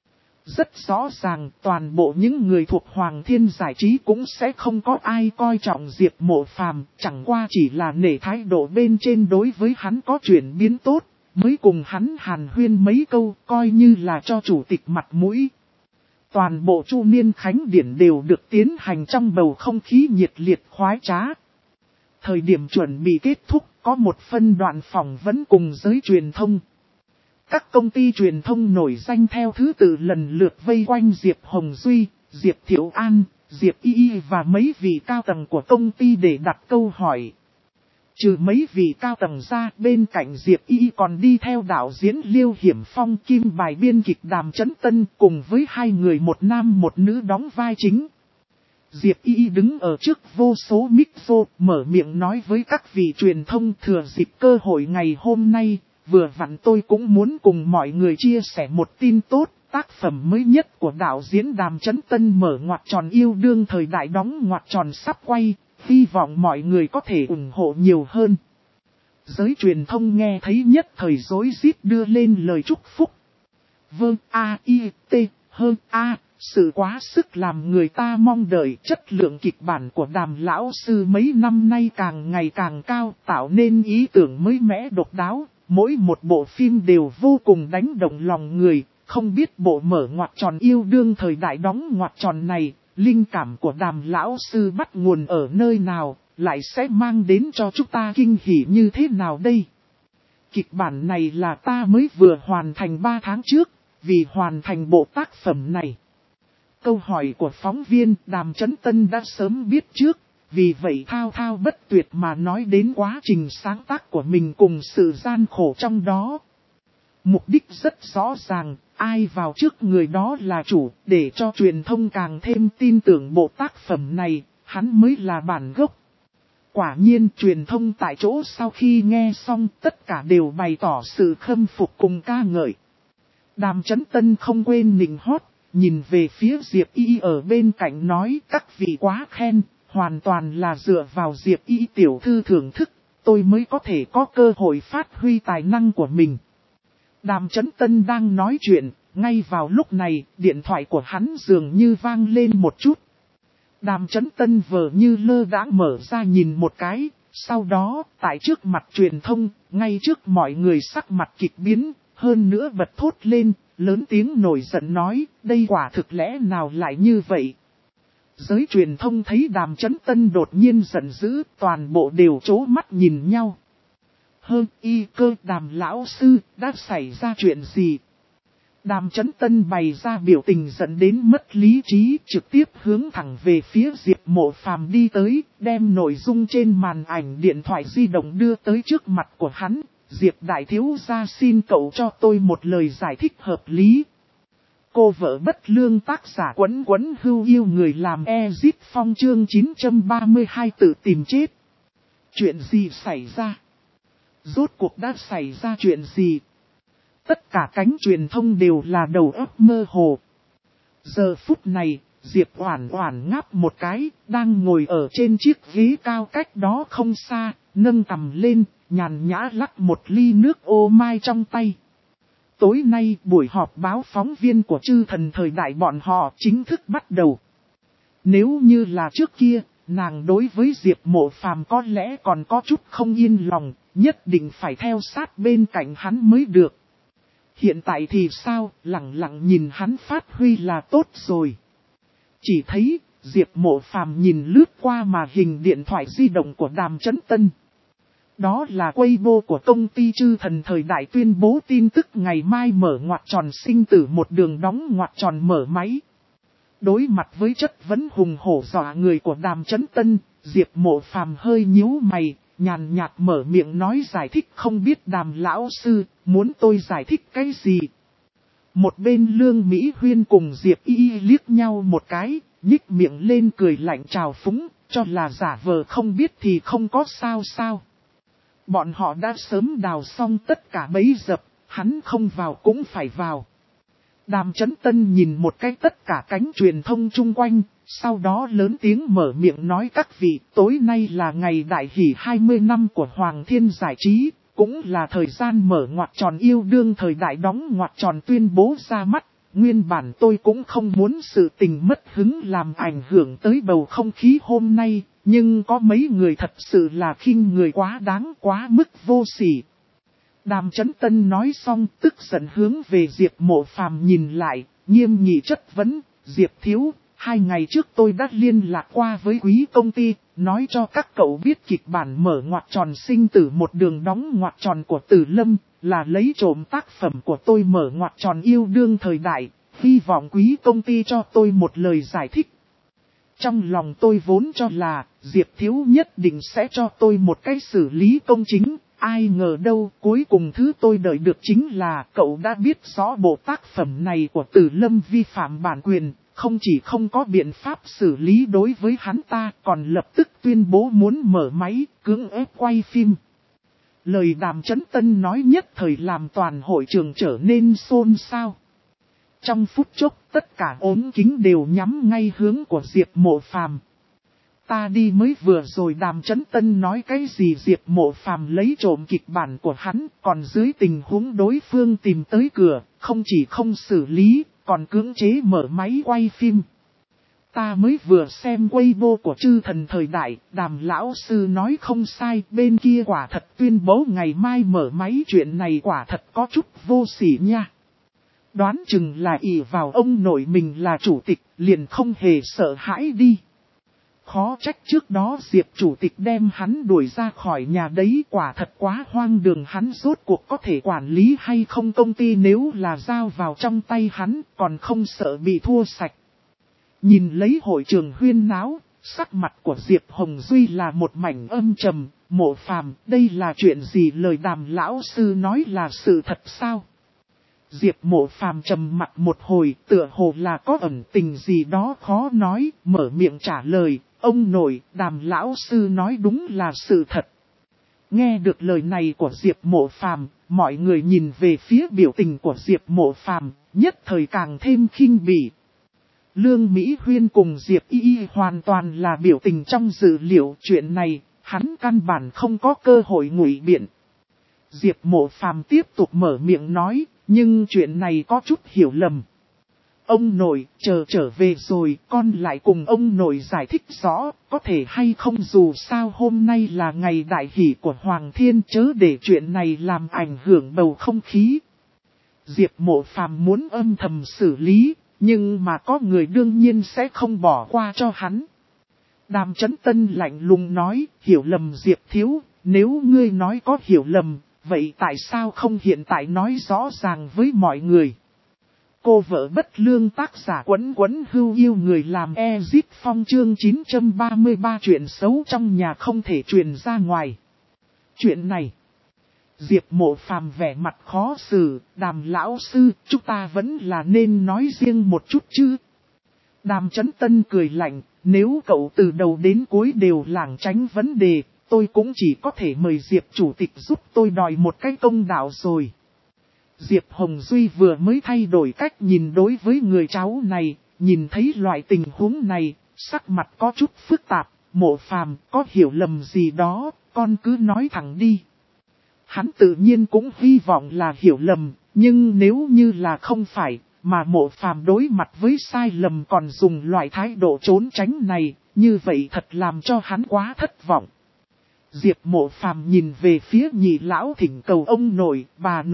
Rất rõ ràng toàn bộ những người thuộc Hoàng Thiên Giải Trí cũng sẽ không có ai coi trọng Diệp Mộ Phàm, chẳng qua chỉ là nể thái độ bên trên đối với hắn có chuyển biến tốt. Mới cùng hắn hàn huyên mấy câu coi như là cho chủ tịch mặt mũi. Toàn bộ Chu Niên Khánh Điển đều được tiến hành trong bầu không khí nhiệt liệt khoái trá. Thời điểm chuẩn bị kết thúc có một phân đoạn phỏng vấn cùng giới truyền thông. Các công ty truyền thông nổi danh theo thứ tự lần lượt vây quanh Diệp Hồng Duy, Diệp Thiệu An, Diệp Y và mấy vị cao tầng của công ty để đặt câu hỏi. Trừ mấy vị cao tầng ra, bên cạnh Diệp Y còn đi theo đạo diễn Liêu Hiểm Phong, kim bài biên kịch Đàm Chấn Tân cùng với hai người một nam một nữ đóng vai chính. Diệp Y đứng ở trước vô số micro, mở miệng nói với các vị truyền thông thừa dịp cơ hội ngày hôm nay, vừa vặn tôi cũng muốn cùng mọi người chia sẻ một tin tốt, tác phẩm mới nhất của đạo diễn Đàm Chấn Tân mở ngoặc tròn yêu đương thời đại đóng ngoặc tròn sắp quay. Hy vọng mọi người có thể ủng hộ nhiều hơn. Giới truyền thông nghe thấy nhất thời rối rít đưa lên lời chúc phúc. Vâng A.I.T. hơn A. Sự quá sức làm người ta mong đợi, chất lượng kịch bản của Đàm lão sư mấy năm nay càng ngày càng cao, tạo nên ý tưởng mới mẻ độc đáo. Mỗi một bộ phim đều vô cùng đánh động lòng người, không biết bộ mở ngoặc tròn yêu đương thời đại đóng ngoặc tròn này. Linh cảm của Đàm lão sư bắt nguồn ở nơi nào, lại sẽ mang đến cho chúng ta kinh hỉ như thế nào đây? Kịch bản này là ta mới vừa hoàn thành 3 tháng trước, vì hoàn thành bộ tác phẩm này. Câu hỏi của phóng viên Đàm Chấn Tân đã sớm biết trước, vì vậy thao thao bất tuyệt mà nói đến quá trình sáng tác của mình cùng sự gian khổ trong đó. Mục đích rất rõ ràng, ai vào trước người đó là chủ, để cho truyền thông càng thêm tin tưởng bộ tác phẩm này, hắn mới là bản gốc. Quả nhiên truyền thông tại chỗ sau khi nghe xong tất cả đều bày tỏ sự khâm phục cùng ca ngợi. Đàm Chấn Tân không quên nịnh hót, nhìn về phía Diệp Y ở bên cạnh nói các vị quá khen, hoàn toàn là dựa vào Diệp Y tiểu thư thưởng thức, tôi mới có thể có cơ hội phát huy tài năng của mình. Đàm Chấn Tân đang nói chuyện, ngay vào lúc này, điện thoại của hắn dường như vang lên một chút. Đàm Chấn Tân vờ như lơ đãng mở ra nhìn một cái, sau đó, tại trước mặt truyền thông, ngay trước mọi người sắc mặt kịch biến, hơn nữa bật thốt lên, lớn tiếng nổi giận nói, đây quả thực lẽ nào lại như vậy. Giới truyền thông thấy Đàm Chấn Tân đột nhiên giận dữ, toàn bộ đều trố mắt nhìn nhau. Hơn y cơ Đàm lão sư, đã xảy ra chuyện gì? Đàm Chấn Tân bày ra biểu tình dẫn đến mất lý trí, trực tiếp hướng thẳng về phía Diệp Mộ Phàm đi tới, đem nội dung trên màn ảnh điện thoại di động đưa tới trước mặt của hắn. Diệp đại thiếu gia xin cậu cho tôi một lời giải thích hợp lý. Cô vợ bất lương tác giả Quấn Quấn Hưu yêu người làm Ezit Phong chương 932 tự tìm chết. Chuyện gì xảy ra? Rốt cuộc đã xảy ra chuyện gì? Tất cả cánh truyền thông đều là đầu óc mơ hồ. Giờ phút này, Diệp Oản Oản ngáp một cái, đang ngồi ở trên chiếc ghế cao cách đó không xa, nâng cằm lên, nhàn nhã lắc một ly nước ô mai trong tay. Tối nay buổi họp báo phóng viên của Chư Thần thời đại bọn họ chính thức bắt đầu. Nếu như là trước kia, nàng đối với Diệp Mộ Phàm có lẽ còn có chút không yên lòng, nhất định phải theo sát bên cạnh hắn mới được. hiện tại thì sao, lặng lặng nhìn hắn phát huy là tốt rồi. Chỉ thấy, Diệp Mộ Phàm nhìn lướt qua màn hình điện thoại di động của Đàm Chấn Tân. Đó là Weibo của công ty Chư Thần Thời Đại tuyên bố tin tức ngày mai mở ngoặc tròn sinh tử một đường đóng ngoặc tròn mở máy. Đối mặt với chất vấn hùng hổ dọa người của Đàm Chấn Tân, Diệp Mộ Phàm hơi nhíu mày, nhàn nhạt mở miệng nói giải thích không biết Đàm lão sư, muốn tôi giải thích cái gì. Một bên Lương Mỹ Huyên cùng Diệp Y liếc nhau một cái, nhích miệng lên cười lạnh trào phúng, cho là giả vờ không biết thì không có sao sao. Bọn họ đã sớm đào xong tất cả bẫy dập, hắn không vào cũng phải vào. Đàm Chấn Tân nhìn một cái tất cả cánh truyền thông chung quanh, sau đó lớn tiếng mở miệng nói các vị, tối nay là ngày đại hỷ 20 năm của Hoàng Thiên Giải Trí, cũng là thời gian mở ngoặc tròn yêu đương thời đại đóng ngoặc tròn tuyên bố ra mắt. Nguyên bản tôi cũng không muốn sự tình mất hứng làm ảnh hưởng tới bầu không khí hôm nay, nhưng có mấy người thật sự là khinh người quá đáng quá mức vô sỉ. Đàm Chấn Tân nói xong tức giận hướng về Diệp Mộ Phàm nhìn lại, nghiêm nghị chất vấn, Diệp thiếu, 2 ngày trước tôi đã liên lạc qua với quý công ty, nói cho các cậu biết kịch bản mở ngoặc tròn sinh tử một đường đóng ngoặc tròn của Tử Lâm, là lấy trộm tác phẩm của tôi mở ngoặc tròn yêu đương thời đại, hy vọng quý công ty cho tôi một lời giải thích. Trong lòng tôi vốn cho là, Diệp thiếu nhất định sẽ cho tôi một cái xử lý công chính. Ai ngờ đâu, cuối cùng thứ tôi đợi được chính là cậu đã biết rõ bộ tác phẩm này của Tử Lâm vi phạm bản quyền, không chỉ không có biện pháp xử lý đối với hắn ta, còn lập tức tuyên bố muốn mở máy, cưỡng ép quay phim. Lời Đàm Chấn Tân nói nhất thời làm toàn hội trường trở nên xôn xao. Trong phút chốc, tất cả ốm kính đều nhắm ngay hướng của Diệp Mộ Phàm. Ta đi mới vừa rồi Đàm Chấn Tân nói cái gì Diệp Mộ Phàm lấy trộm kịch bản của hắn, còn dưới tình huống đối phương tìm tới cửa, không chỉ không xử lý, còn cưỡng chế mở máy quay phim. Ta mới vừa xem Weibo của Chư Thần Thời Đại, Đàm lão sư nói không sai, bên kia quả thật tuyên bố ngày mai mở máy, chuyện này quả thật có chút vô sỉ nha. Đoán chừng là ỷ vào ông nội mình là chủ tịch, liền không hề sợ hãi đi. Khó trách trước đó Diệp chủ tịch đem hắn đuổi ra khỏi nhà đấy, quả thật quá hoang đường, hắn rốt cuộc có thể quản lý hay không công ty nếu là giao vào trong tay hắn, còn không sợ bị thua sạch. Nhìn lấy hội trường huyên náo, sắc mặt của Diệp Hồng Duy là một mảnh âm trầm, Mộ Phàm, đây là chuyện gì, lời Đàm lão sư nói là sự thật sao? Diệp Mộ Phàm trầm mặt một hồi, tựa hồ là có ẩn tình gì đó khó nói, mở miệng trả lời, ông nội, Đàm lão sư nói đúng là sự thật. Nghe được lời này của Diệp Mộ Phàm, mọi người nhìn về phía biểu tình của Diệp Mộ Phàm, nhất thời càng thêm khinh bỉ. Lương Mỹ Huyên cùng Diệp Y hoàn toàn là biểu tình trong dự liệu, chuyện này, hắn căn bản không có cơ hội ngụy biện. Diệp Mộ Phàm tiếp tục mở miệng nói, nhưng chuyện này có chút hiểu lầm. Ông nội, chờ trở về rồi, con lại cùng ông nội giải thích rõ, có thể hay không, dù sao hôm nay là ngày đại hỷ của Hoàng Thiên, chớ để chuyện này làm ảnh hưởng bầu không khí. Diệp Mộ Phàm muốn âm thầm xử lý, nhưng mà có người đương nhiên sẽ không bỏ qua cho hắn. Đàm Chấn Tân lạnh lùng nói, hiểu lầm Diệp thiếu, nếu ngươi nói có hiểu lầm, vậy tại sao không hiện tại nói rõ ràng với mọi người? Cô vợ bất lương tác giả Quấn Quấn Hưu yêu người làm Ezip Phong chương 933 chuyện xấu trong nhà không thể truyền ra ngoài. Chuyện này, Diệp Mộ Phàm vẻ mặt khó xử, Đàm lão sư, chúng ta vẫn là nên nói riêng một chút chứ. Đàm Chấn Tân cười lạnh, nếu cậu từ đầu đến cuối đều lảng tránh vấn đề, tôi cũng chỉ có thể mời Diệp chủ tịch giúp tôi đòi một cái công đạo rồi. Diệp Hồng Duy vừa mới thay đổi cách nhìn đối với người cháu này, nhìn thấy loại tình huống này, sắc mặt có chút phức tạp, Mộ Phàm có hiểu lầm gì đó, con cứ nói thẳng đi. Hắn tự nhiên cũng hy vọng là hiểu lầm, nhưng nếu như là không phải, mà Mộ Phàm đối mặt với sai lầm còn dùng loại thái độ trốn tránh này, như vậy thật làm cho hắn quá thất vọng. Diệp Mộ Phàm nhìn về phía nhị lão thỉnh cầu ông nội, bà nội,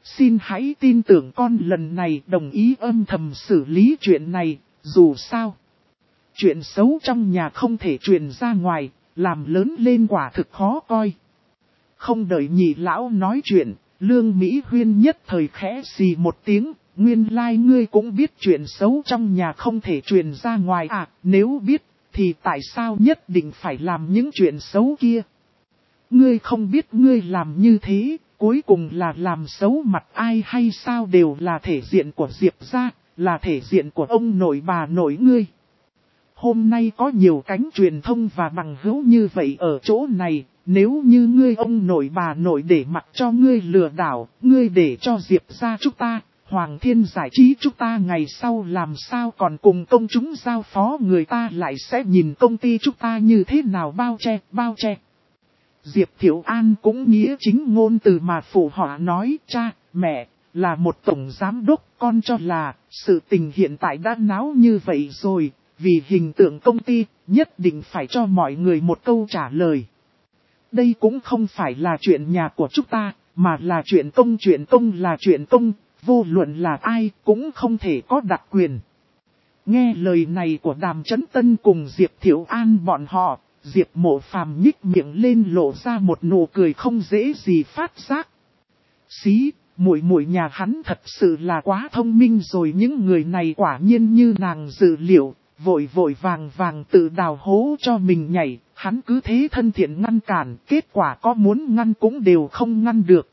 xin hãy tin tưởng con lần này đồng ý âm thầm xử lý chuyện này, dù sao. Chuyện xấu trong nhà không thể truyền ra ngoài, làm lớn lên quả thực khó coi. Không đợi nhị lão nói chuyện, Lương Mỹ Huyên nhất thời khẽ xì một tiếng, nguyên lai ngươi cũng biết chuyện xấu trong nhà không thể truyền ra ngoài à, nếu biết, thì tại sao nhất định phải làm những chuyện xấu kia? Ngươi không biết ngươi làm như thế, cuối cùng là làm xấu mặt ai hay sao đều là thể diện của Diệp gia, là thể diện của ông nội bà nội ngươi. Hôm nay có nhiều cánh truyền thông và bằng hữu như vậy ở chỗ này, nếu như ngươi ông nội bà nội để mặc cho ngươi lừa đảo, ngươi để cho Diệp gia chúng ta, Hoàng Thiên Giải Trí chúng ta ngày sau làm sao còn cùng công chúng giao phó, người ta lại sẽ nhìn công ty chúng ta như thế nào bao che. Diệp Thiệu An cũng nghĩa chính ngôn từ mà phụ họa nói, cha, mẹ, là một tổng giám đốc, con cho là, sự tình hiện tại đã náo như vậy rồi, vì hình tượng công ty, nhất định phải cho mọi người một câu trả lời. Đây cũng không phải là chuyện nhà của chúng ta, mà là chuyện công là chuyện công, vô luận là ai cũng không thể có đặc quyền. Nghe lời này của Đàm Chấn Tân cùng Diệp Thiệu An bọn họ, Diệp Mộ Phàm nhích miệng lên lộ ra một nụ cười không dễ gì phát giác. Xí, muội nhà hắn thật sự là quá thông minh rồi, những người này quả nhiên như nàng dự liệu, vội vàng tự đào hố cho mình nhảy, hắn cứ thế thân thiện ngăn cản, kết quả có muốn ngăn cũng đều không ngăn được.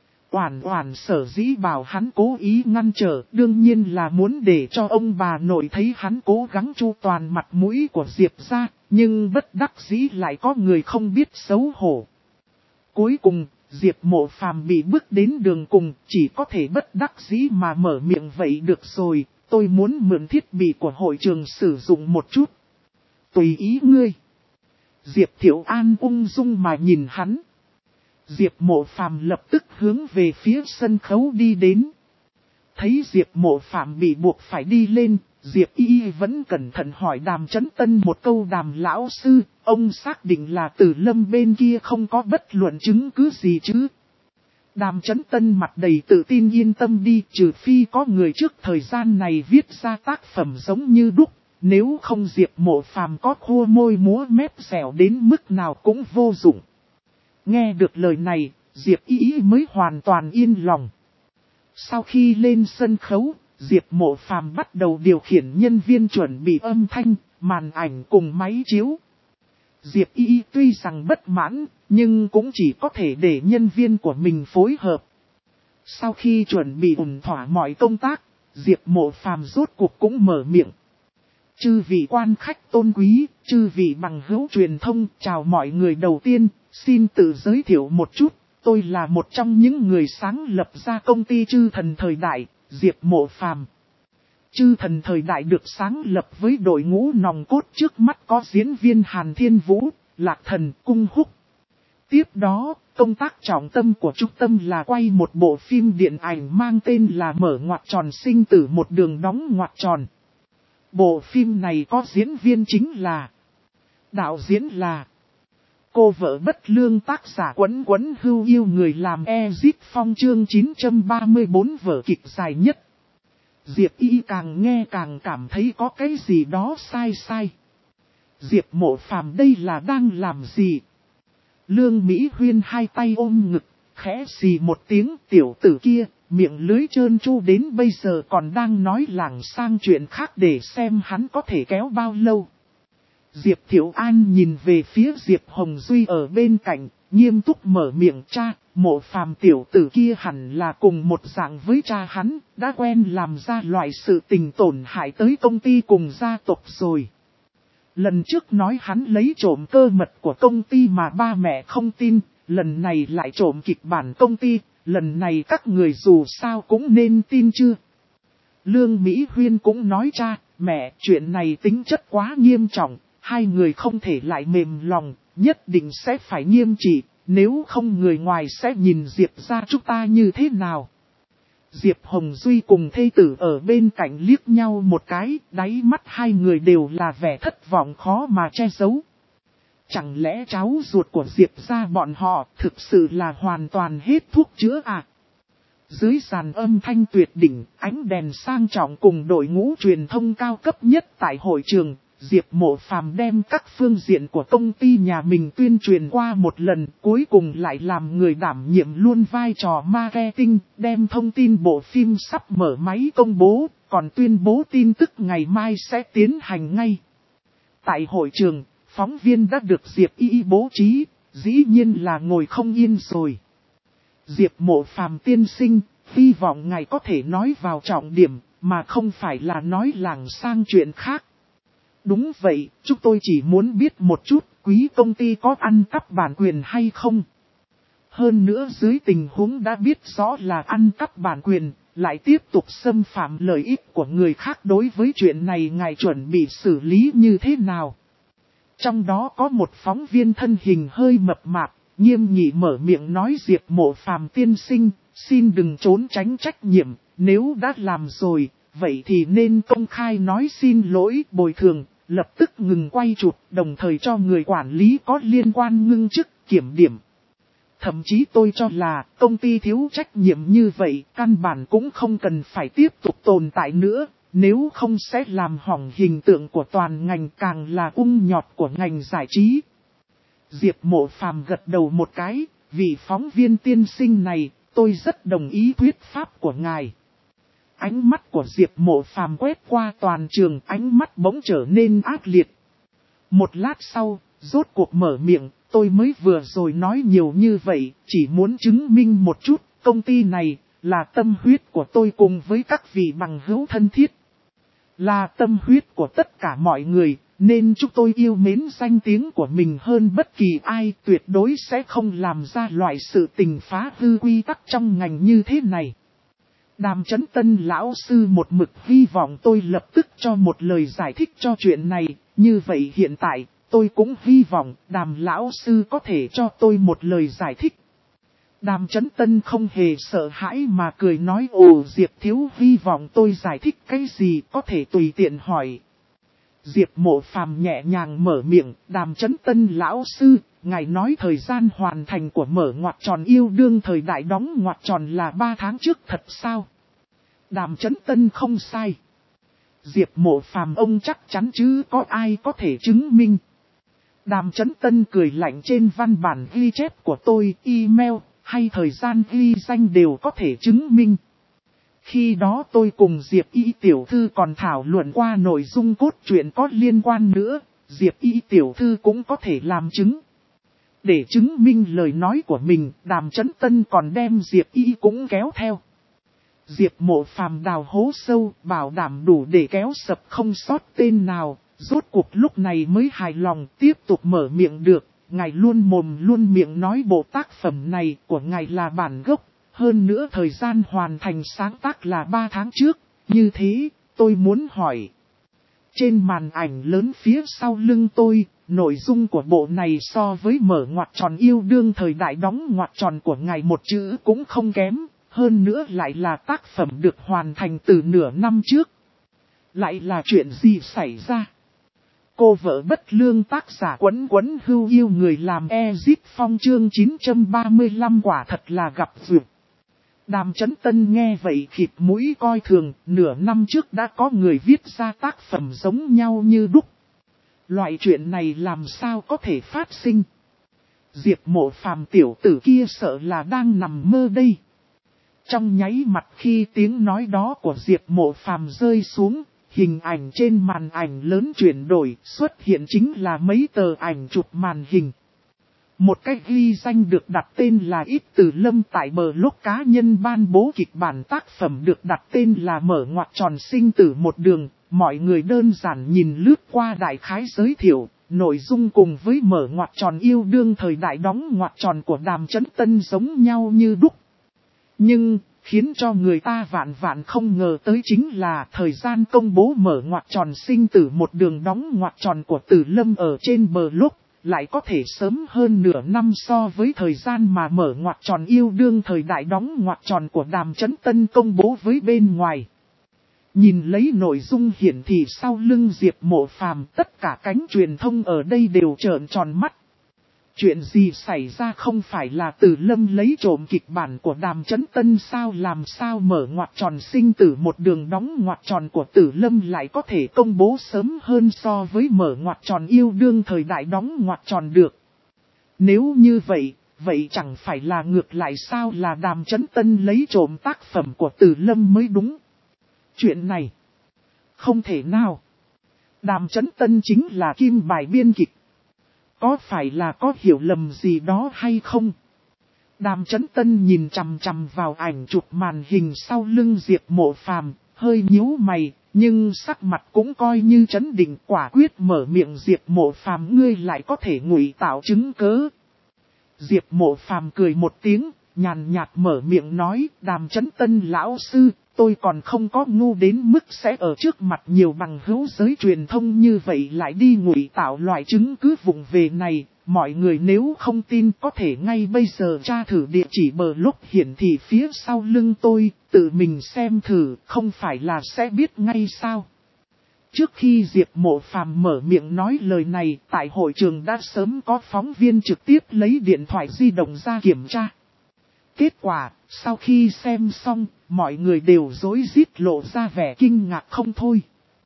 Oản sở dĩ bảo hắn cố ý ngăn trở, đương nhiên là muốn để cho ông bà nội thấy hắn cố gắng chu toàn mặt mũi của Diệp gia, nhưng bất đắc dĩ lại có người không biết xấu hổ. Cuối cùng, Diệp Mộ Phàm bị bước đến đường cùng, chỉ có thể bất đắc dĩ mà mở miệng vậy được rồi, tôi muốn mượn thiết bị của hội trường sử dụng một chút. Tùy ý ngươi. Diệp Thiệu An ung dung mà nhìn hắn. Diệp Mộ Phàm lập tức hướng về phía sân khấu đi đến. Thấy Diệp Mộ Phàm bị buộc phải đi lên, Diệp Y vẫn cẩn thận hỏi Đàm Chấn Tân một câu, Đàm lão sư, ông xác định là Tử Lâm bên kia không có bất luận chứng cứ gì chứ? Đàm Chấn Tân mặt đầy tự tin, yên tâm đi, trừ phi có người trước thời gian này viết ra tác phẩm giống như đúc, nếu không Diệp Mộ Phàm có khua môi múa mép dẻo đến mức nào cũng vô dụng. Nghe được lời này, Diệp Y mới hoàn toàn yên lòng. Sau khi lên sân khấu, Diệp Mộ Phàm bắt đầu điều khiển nhân viên chuẩn bị âm thanh, màn ảnh cùng máy chiếu. Diệp Y tuy rằng bất mãn, nhưng cũng chỉ có thể để nhân viên của mình phối hợp. Sau khi chuẩn bị ổn thỏa mọi công tác, Diệp Mộ Phàm rốt cuộc cũng mở miệng. Chư vị quan khách tôn quý, chư vị bằng hữu truyền thông, chào mọi người. Đầu tiên, xin tự giới thiệu một chút, tôi là một trong những người sáng lập ra công ty Chư Thần Thời Đại, Diệp Mộ Phàm. Chư Thần Thời Đại được sáng lập với đội ngũ nòng cốt trước mắt có diễn viên Hàn Thiên Vũ, Lạc Thần, Cung Húc. Tiếp đó, công tác trọng tâm của trung tâm là quay một bộ phim điện ảnh mang tên là Mở ngoặc tròn sinh tử một đường đóng ngoặc tròn. Bộ phim này có diễn viên chính là, đạo diễn là Cô Vợ Bất Lương, tác giả Quấn Hưu Yêu, người làm Ezit Phong, chương 934, vở kịch dài nhất. Diệp Y càng nghe càng cảm thấy có cái gì đó sai. Diệp Mộ Phàm đây là đang làm gì? Lương Mỹ Huyên hai tay ôm ngực, khẽ xì một tiếng, tiểu tử kia, miệng lưới trơn tru đến bây giờ còn đang nói lảng sang chuyện khác, để xem hắn có thể kéo bao lâu. Diệp Thiệu An nhìn về phía Diệp Hồng Duy ở bên cạnh, nghiêm túc mở miệng, cha, Mộ Phàm tiểu tử kia hẳn là cùng một dạng với cha hắn, đã quen làm ra loại sự tình tổn hại tới công ty cùng gia tộc rồi. Lần trước nói hắn lấy trộm cơ mật của công ty mà ba mẹ không tin, lần này lại trộm kịch bản công ty, lần này các người dù sao cũng nên tin chưa? Lương Mỹ Huyên cũng nói, cha, mẹ, chuyện này tính chất quá nghiêm trọng, hai người không thể lại mềm lòng, nhất định sẽ phải nghiêm trị, nếu không người ngoài sẽ nhìn Diệp gia chúng ta như thế nào? Diệp Hồng Duy cùng thê tử ở bên cạnh liếc nhau một cái, đáy mắt hai người đều là vẻ thất vọng khó mà che giấu. Chẳng lẽ cháu ruột của Diệp gia bọn họ thực sự là hoàn toàn hết thuốc chữa à? Dưới dàn âm thanh tuyệt đỉnh, ánh đèn sang trọng cùng đội ngũ truyền thông cao cấp nhất tại hội trường, Diệp Mộ Phàm đem các phương diện của công ty nhà mình tuyên truyền qua một lần, cuối cùng lại làm người đảm nhiệm luôn vai trò marketing, đem thông tin bộ phim sắp mở máy công bố, còn tuyên bố tin tức ngày mai sẽ tiến hành ngay. Tại hội trường, phóng viên đã được Diệp Y bố trí, dĩ nhiên là ngồi không yên rồi. Diệp Mộ Phàm tiên sinh, hy vọng ngài có thể nói vào trọng điểm, mà không phải là nói lảng sang chuyện khác. Đúng vậy, chúng tôi chỉ muốn biết một chút, quý công ty có ăn cắp bản quyền hay không? Hơn nữa dưới tình huống đã biết rõ là ăn cắp bản quyền, lại tiếp tục xâm phạm lợi ích của người khác, đối với chuyện này ngài chuẩn bị xử lý như thế nào? Trong đó có một phóng viên thân hình hơi mập mạp, nghiêm nghị mở miệng nói: Diệp Mộ Phàm tiên sinh, xin đừng trốn tránh trách nhiệm, nếu đã làm rồi, vậy thì nên công khai nói xin lỗi, bồi thường, lập tức ngừng quay chụp, đồng thời cho người quản lý có liên quan ngưng chức, kiểm điểm. Thậm chí tôi cho là công ty thiếu trách nhiệm như vậy, căn bản cũng không cần phải tiếp tục tồn tại nữa, nếu không sẽ làm hỏng hình tượng của toàn ngành, càng là ung nhọt của ngành giải trí. Diệp Mộ Phàm gật đầu một cái, vị phóng viên tiên sinh này, tôi rất đồng ý thuyết pháp của ngài. Ánh mắt của Diệp Mộ Phàm quét qua toàn trường, ánh mắt bỗng trở nên ác liệt. Một lát sau, rốt cuộc mở miệng: tôi mới vừa rồi nói nhiều như vậy, chỉ muốn chứng minh một chút, công ty này là tâm huyết của tôi cùng với các vị bằng hữu thân thiết. Là tâm huyết của tất cả mọi người, nên chúng tôi yêu mến danh tiếng của mình hơn bất kỳ ai, tuyệt đối sẽ không làm ra loại sự tình phá hư quy tắc trong ngành như thế này. Đàm Chấn Tân lão sư một mực hy vọng tôi lập tức cho một lời giải thích cho chuyện này, như vậy hiện tại, tôi cũng hy vọng Đàm lão sư có thể cho tôi một lời giải thích. Đàm Chấn Tân không hề sợ hãi mà cười nói: ồ, Diệp thiếu hy vọng tôi giải thích cái gì, có thể tùy tiện hỏi. Diệp Mộ Phàm nhẹ nhàng mở miệng: Đàm Chấn Tân lão sư, ngài nói thời gian hoàn thành của mở ngoặc tròn yêu đương thời đại đóng ngoặc tròn là 3 tháng trước thật sao? Đàm Chấn Tân không sai. Diệp Mộ Phàm ông chắc chắn chứ có ai có thể chứng minh. Đàm Chấn Tân cười lạnh: trên văn bản ghi chép của tôi, email hay thời gian ghi danh đều có thể chứng minh. Khi đó tôi cùng Diệp Y tiểu thư còn thảo luận qua nội dung cốt truyện có liên quan nữa, Diệp Y tiểu thư cũng có thể làm chứng. Để chứng minh lời nói của mình, Đàm Chấn Tân còn đem Diệp Y cũng kéo theo. Diệp Mộ Phàm đào hố sâu, bảo đảm đủ để kéo sập không sót tên nào, rốt cuộc lúc này mới hài lòng tiếp tục mở miệng: được, ngài luôn mồm luôn miệng nói bộ tác phẩm này của ngài là bản gốc, hơn nữa thời gian hoàn thành sáng tác là 3 tháng trước, như thế, tôi muốn hỏi. Trên màn ảnh lớn phía sau lưng tôi, nội dung của bộ này so với mở ngoặc tròn yêu đương thời đại đóng ngoặc tròn của ngài một chữ cũng không kém, hơn nữa lại là tác phẩm được hoàn thành từ nửa năm trước. Lại là chuyện gì xảy ra? Cô vợ bất lương tác giả Quấn Quấn Hưu yêu người làm Ezip Phong chương 935 quả thật là gặp duyệt. Đàm Chấn Tân nghe vậy khịt mũi coi thường, nửa năm trước đã có người viết ra tác phẩm giống nhau như đúc. Loại chuyện này làm sao có thể phát sinh? Diệp Mộ Phàm tiểu tử kia sợ là đang nằm mơ đây. Trong nháy mặt khi tiếng nói đó của Diệp Mộ Phàm rơi xuống, hình ảnh trên màn ảnh lớn chuyển đổi, xuất hiện chính là mấy tờ ảnh chụp màn hình. Một cái ghi danh được đặt tên là Ít Từ Lâm tại blog cá nhân ban bố kịch bản tác phẩm được đặt tên là Mở ngoặc tròn sinh tử một đường. Mọi người đơn giản nhìn lướt qua đại khái giới thiệu, nội dung cùng với Mở ngoặc tròn yêu đương thời đại đóng ngoặc tròn của Đàm Chấn Tân giống nhau như đúc. Nhưng, khiến cho người ta vạn vạn không ngờ tới chính là thời gian công bố Mở ngoặc tròn sinh tử một đường đóng ngoặc tròn của Từ Lâm ở trên blog, lại có thể sớm hơn nửa năm so với thời gian mà Mở ngoặc tròn yêu đương thời đại đóng ngoặc tròn của Đàm Chấn Tân công bố với bên ngoài. Nhìn lấy nội dung hiển thị sau lưng Diệp Mộ Phàm, tất cả cánh truyền thông ở đây đều trợn tròn mắt. Chuyện gì xảy ra, không phải là Từ Lâm lấy trộm kịch bản của Đàm Chấn Tân sao? Làm sao mở ngoặc tròn sinh tử một đường đóng ngoặc tròn của Từ Lâm lại có thể công bố sớm hơn so với mở ngoặc tròn yêu đương thời đại đóng ngoặc tròn được? Nếu như vậy, vậy chẳng phải là ngược lại sao, là Đàm Chấn Tân lấy trộm tác phẩm của Từ Lâm mới đúng. Chuyện này không thể nào. Đàm Chấn Tân chính là kim bài biên kịch. Có phải là có hiểu lầm gì đó hay không? Đàm Chấn Tân nhìn chằm chằm vào ảnh chụp màn hình sau lưng Diệp Mộ Phàm, hơi nhíu mày, nhưng sắc mặt cũng coi như trấn định, quả quyết mở miệng. Diệp Mộ Phàm, ngươi lại có thể ngụy tạo chứng cớ. Diệp Mộ Phàm cười một tiếng, nhàn nhạt mở miệng nói, Đàm Chấn Tân lão sư, tôi còn không có ngu đến mức sẽ ở trước mặt nhiều bằng hữu giới truyền thông như vậy lại đi ngụy tạo loại chứng cứ vụng về này. Mọi người nếu không tin có thể ngay bây giờ tra thử địa chỉ blog hiển thị phía sau lưng tôi, tự mình xem thử, không phải là sẽ biết ngay sao. Trước khi Diệp Mộ Phàm mở miệng nói lời này, tại hội trường đã sớm có phóng viên trực tiếp lấy điện thoại di động ra kiểm tra. Kết quả, sau khi xem xong, mọi người đều rối rít lộ ra vẻ kinh ngạc không thôi.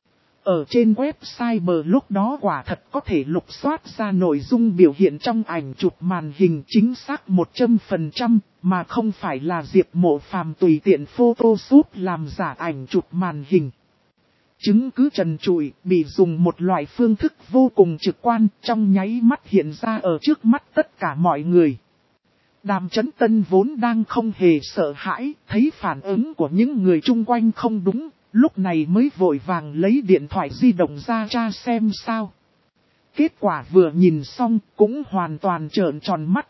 Ở trên website blog đó quả thật có thể lục soát ra nội dung biểu hiện trong ảnh chụp màn hình chính xác 100%, mà không phải là Diệp Mộ Phàm tùy tiện Photoshop làm giả ảnh chụp màn hình. Chứng cứ trần trụi, bị dùng một loại phương thức vô cùng trực quan, trong nháy mắt hiện ra ở trước mắt tất cả mọi người. Đàm Chấn Tân vốn đang không hề sợ hãi, thấy phản ứng của những người chung quanh không đúng, lúc này mới vội vàng lấy điện thoại di động ra tra xem sao. Kết quả vừa nhìn xong cũng hoàn toàn trợn tròn mắt.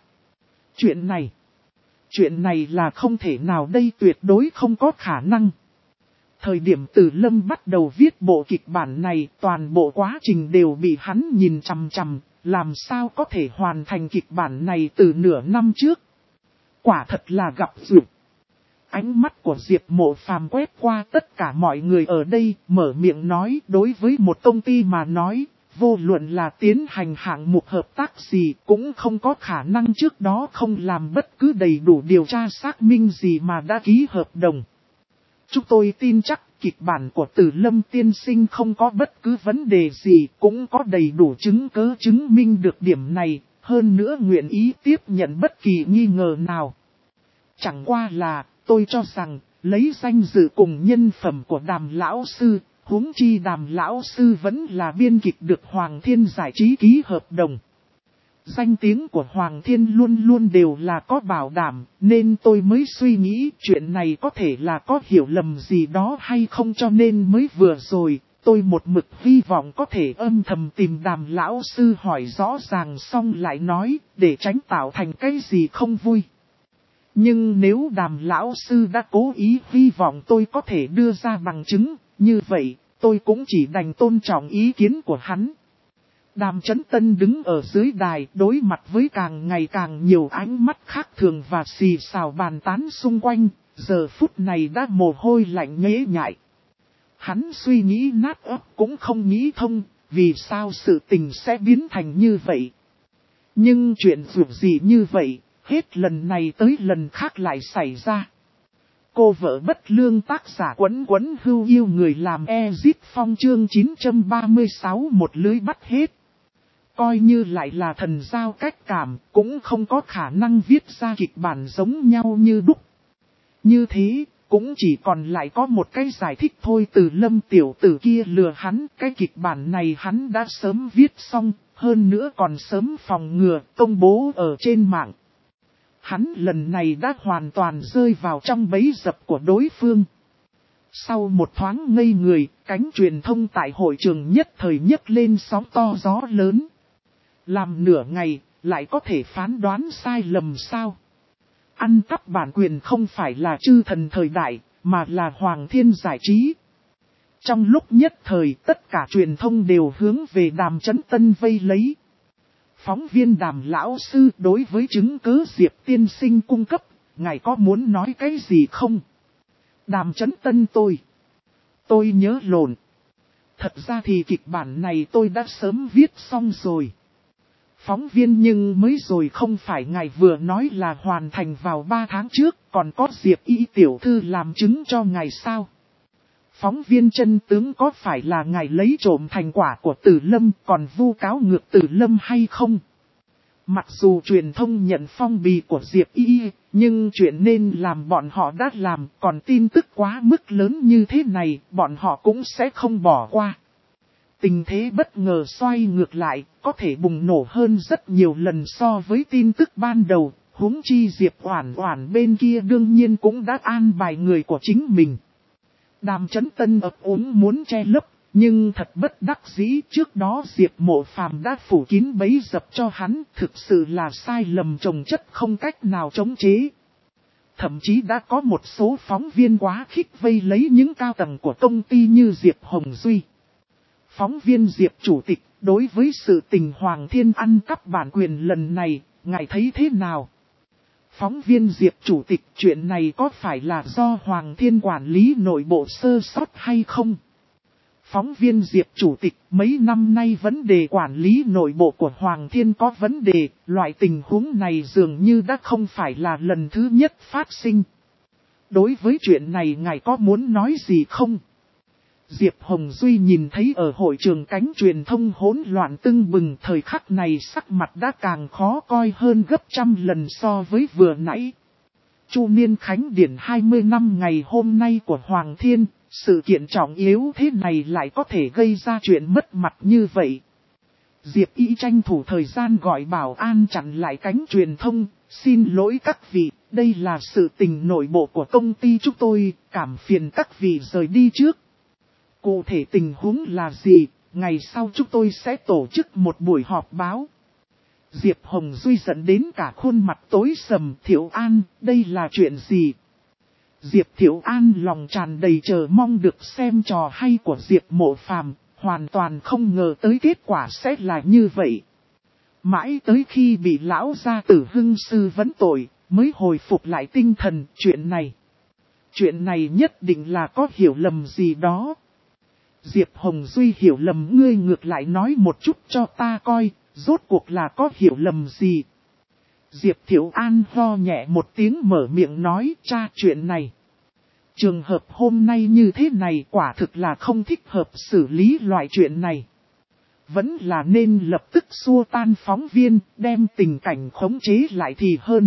Chuyện này là không thể nào, đây tuyệt đối không có khả năng. Thời điểm Từ Lâm bắt đầu viết bộ kịch bản này, toàn bộ quá trình đều bị hắn nhìn chằm chằm, làm sao có thể hoàn thành kịch bản này từ nửa năm trước. Quả thật là gặp duyệt. Ánh mắt của Diệp Mộ Phàm quét qua tất cả mọi người ở đây, mở miệng nói, đối với một công ty mà nói, vô luận là tiến hành hạng mục hợp tác gì cũng không có khả năng trước đó không làm bất cứ đầy đủ điều tra xác minh gì mà đã ký hợp đồng. Chúng tôi tin chắc kịch bản của Từ Lâm tiên sinh không có bất cứ vấn đề gì, cũng có đầy đủ chứng cứ chứng minh được điểm này, hơn nữa nguyện ý tiếp nhận bất kỳ nghi ngờ nào. Chẳng qua là, tôi cho rằng, lấy danh dự cùng nhân phẩm của Đàm lão sư, huống chi Đàm lão sư vẫn là biên kịch được Hoàng Thiên Giải trí ký hợp đồng. Danh tiếng của Hoàng Thiên luôn luôn đều là có bảo đảm, nên tôi mới suy nghĩ chuyện này có thể là có hiểu lầm gì đó hay không, cho nên mới vừa rồi, tôi một mực hy vọng có thể âm thầm tìm Đàm lão sư hỏi rõ ràng xong lại nói, để tránh tạo thành cái gì không vui. Nhưng nếu Đàm lão sư đã cố ý hy vọng tôi có thể đưa ra bằng chứng, như vậy, tôi cũng chỉ đành tôn trọng ý kiến của hắn. Đàm Chấn Tân đứng ở dưới đài, đối mặt với càng ngày càng nhiều ánh mắt khác thường và xì xào bàn tán xung quanh, giờ phút này đã mồ hôi lạnh nhễ nhại. Hắn suy nghĩ nát óc cũng không nghĩ thông, vì sao sự tình sẽ biến thành như vậy. Nhưng chuyện dù gì như vậy, hết lần này tới lần khác lại xảy ra. Cô vợ bất lương tác giả Quấn Quấn Hưu yêu người làm Ezip Phong chương 936 một lưới bắt hết. Coi như lại là thần giao cách cảm, cũng không có khả năng viết ra kịch bản giống nhau như đúc. Như thế, cũng chỉ còn lại có một cái giải thích thôi. Từ Lâm tiểu tử kia lừa hắn, cái kịch bản này hắn đã sớm viết xong, hơn nữa còn sớm phòng ngừa, công bố ở trên mạng. Hắn lần này đã hoàn toàn rơi vào trong bẫy dập của đối phương. Sau một thoáng ngây người, cánh truyền thông tại hội trường nhất thời nhấc lên sóng to gió lớn. Làm nửa ngày, lại có thể phán đoán sai lầm sao? Ăn cắp bản quyền không phải là chư thần thời đại, mà là Hoàng Thiên Giải trí. Trong lúc nhất thời, tất cả truyền thông đều hướng về Đàm Chấn Tân vây lấy. Phóng viên Đàm lão sư, đối với chứng cứ Diệp tiên sinh cung cấp, ngài có muốn nói cái gì không? Đàm Chấn Tân tôi nhớ lộn. Thật ra thì kịch bản này tôi đã sớm viết xong rồi. Phóng viên nhưng mới rồi không phải ngài vừa nói là hoàn thành vào 3 tháng trước, còn có Diệp Y tiểu thư làm chứng cho ngài sao? Phóng viên chân tướng có phải là ngài lấy trộm thành quả của Tử Lâm còn vu cáo ngược Tử Lâm hay không? Mặc dù truyền thông nhận phong bì của Diệp Y, nhưng chuyện nên làm bọn họ đã làm, còn tin tức quá mức lớn như thế này, bọn họ cũng sẽ không bỏ qua. Tình thế bất ngờ xoay ngược lại, có thể bùng nổ hơn rất nhiều lần so với tin tức ban đầu, huống chi Diệp Oản Oản bên kia đương nhiên cũng đã an bài người của chính mình. Đàm Chấn Tân ấp úng muốn che lấp, nhưng thật bất đắc dĩ trước đó Diệp Mộ Phàm đã phủ kín bẫy dập cho hắn, thực sự là sai lầm chồng chất không cách nào chống chế. Thậm chí đã có một số phóng viên quá khích vây lấy những cao tầng của công ty như Diệp Hồng Duy. Phóng viên Diệp Chủ tịch, đối với sự tình Hoàng Thiên ăn cắp bản quyền lần này, ngài thấy thế nào? Phóng viên Diệp Chủ tịch, chuyện này có phải là do Hoàng Thiên quản lý nội bộ sơ sót hay không? Phóng viên Diệp Chủ tịch, mấy năm nay vấn đề quản lý nội bộ của Hoàng Thiên có vấn đề, loại tình huống này dường như đã không phải là lần thứ nhất phát sinh. Đối với chuyện này ngài có muốn nói gì không? Diệp Hồng Duy nhìn thấy ở hội trường cánh truyền thông hỗn loạn tưng bừng, thời khắc này sắc mặt đã càng khó coi hơn gấp trăm lần so với vừa nãy. Chu niên khánh điển 20 năm ngày hôm nay của Hoàng Thiên, sự kiện trọng yếu thế này lại có thể gây ra chuyện mất mặt như vậy. Diệp Y tranh thủ thời gian gọi bảo an chặn lại cánh truyền thông, xin lỗi các vị, đây là sự tình nội bộ của công ty chúng tôi, cảm phiền các vị rời đi trước. Cụ thể tình huống là gì, ngày sau chúng tôi sẽ tổ chức một buổi họp báo. Diệp Hồng Duy dẫn đến cả khuôn mặt tối sầm. Thiệu An, đây là chuyện gì? Diệp Thiệu An lòng tràn đầy chờ mong được xem trò hay của Diệp Mộ Phàm, hoàn toàn không ngờ tới kết quả sẽ là như vậy. Mãi tới khi bị lão gia tử Hưng sư vấn tội, mới hồi phục lại tinh thần. Chuyện này nhất định là có hiểu lầm gì đó. Diệp Hồng Duy hiểu lầm, ngươi ngược lại nói một chút cho ta coi, rốt cuộc là có hiểu lầm gì. Diệp Thiệu An ho nhẹ một tiếng mở miệng nói, cha, chuyện này. Trường hợp hôm nay như thế này quả thực là không thích hợp xử lý loại chuyện này. Vẫn là nên lập tức xua tan phóng viên, đem tình cảnh khống chế lại thì hơn.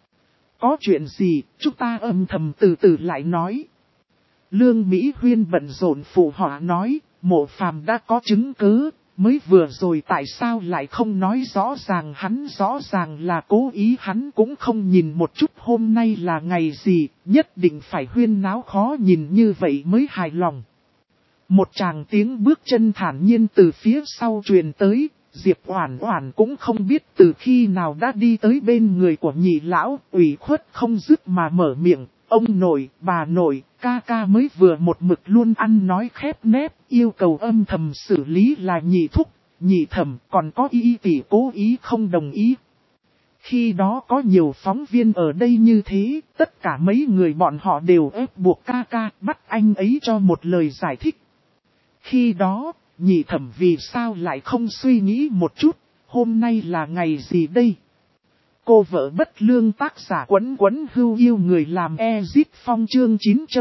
Có chuyện gì, chúng ta âm thầm từ từ lại nói. Lương Mỹ Huyên bận rộn phụ họa nói, Mộ Phàm đã có chứng cứ, mới vừa rồi tại sao lại không nói rõ ràng, hắn rõ ràng là cố ý, hắn cũng không nhìn một chút hôm nay là ngày gì, nhất định phải huyên náo khó nhìn như vậy mới hài lòng. Một tràng tiếng bước chân thản nhiên từ phía sau truyền tới, Diệp Oản Oản cũng không biết từ khi nào đã đi tới bên người của nhị lão, ủy khuất không dứt mà mở miệng. Ông nội, bà nội, ca ca mới vừa một mực luôn ăn nói khép nép, yêu cầu âm thầm xử lý là nhị thúc, nhị thẩm, còn có y tỷ cố ý không đồng ý. Khi đó có nhiều phóng viên ở đây như thế, tất cả mấy người bọn họ đều ép buộc ca ca bắt anh ấy cho một lời giải thích. Khi đó, nhị thẩm vì sao lại không suy nghĩ một chút, hôm nay là ngày gì đây? Cô vợ bất lương tác giả Quấn Quấn Hưu yêu người làm Ezit Phong chương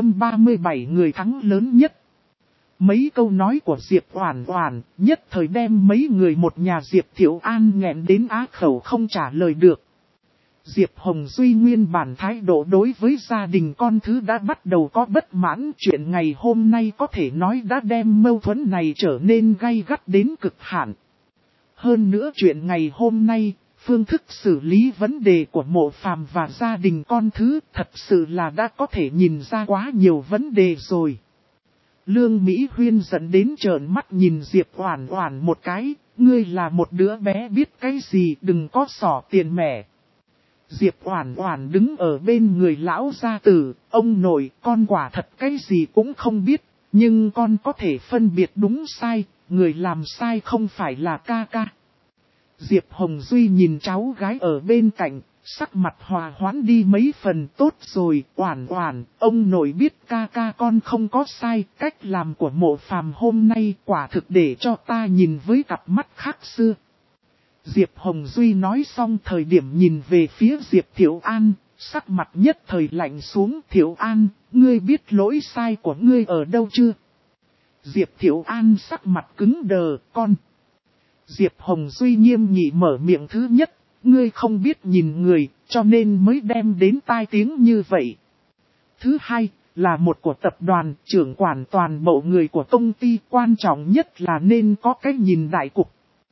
937 người thắng lớn nhất. Mấy câu nói của Diệp Oản Oản nhất thời đem mấy người một nhà Diệp Thiệu An nghẹn đến á khẩu không trả lời được. Diệp Hồng Duy nguyên bản thái độ đối với gia đình con thứ đã bắt đầu có bất mãn, chuyện ngày hôm nay có thể nói đã đem mâu thuẫn này trở nên gay gắt đến cực hạn. Hơn nữa chuyện ngày hôm nay, phương thức xử lý vấn đề của Mộ Phàm và gia đình con thứ thật sự là đã có thể nhìn ra quá nhiều vấn đề rồi. Lương Mỹ Huyên dẫn đến trợn mắt nhìn Diệp Oản Oản một cái, ngươi là một đứa bé biết cái gì, đừng có xỏ tiền mẹ. Diệp Oản Oản đứng ở bên người lão gia tử, ông nội, con quả thật cái gì cũng không biết, nhưng con có thể phân biệt đúng sai, người làm sai không phải là ca ca. Diệp Hồng Duy nhìn cháu gái ở bên cạnh, sắc mặt hòa hoãn đi mấy phần. Tốt rồi, Oản Oản, ông nội biết ca ca con không có sai, cách làm của Mộ Phàm hôm nay quả thực để cho ta nhìn với cặp mắt khác xưa. Diệp Hồng Duy nói xong thời điểm nhìn về phía Diệp Thiệu An, sắc mặt nhất thời lạnh xuống. Thiệu An, ngươi biết lỗi sai của ngươi ở đâu chưa? Diệp Thiệu An sắc mặt cứng đờ, con. Diệp Hồng Duy nghiêm nghị mở miệng thứ nhất, ngươi không biết nhìn người, cho nên mới đem đến tai tiếng như vậy. Thứ hai, là một của tập đoàn, trưởng quản toàn bộ người của công ty, quan trọng nhất là nên có cái nhìn đại cục.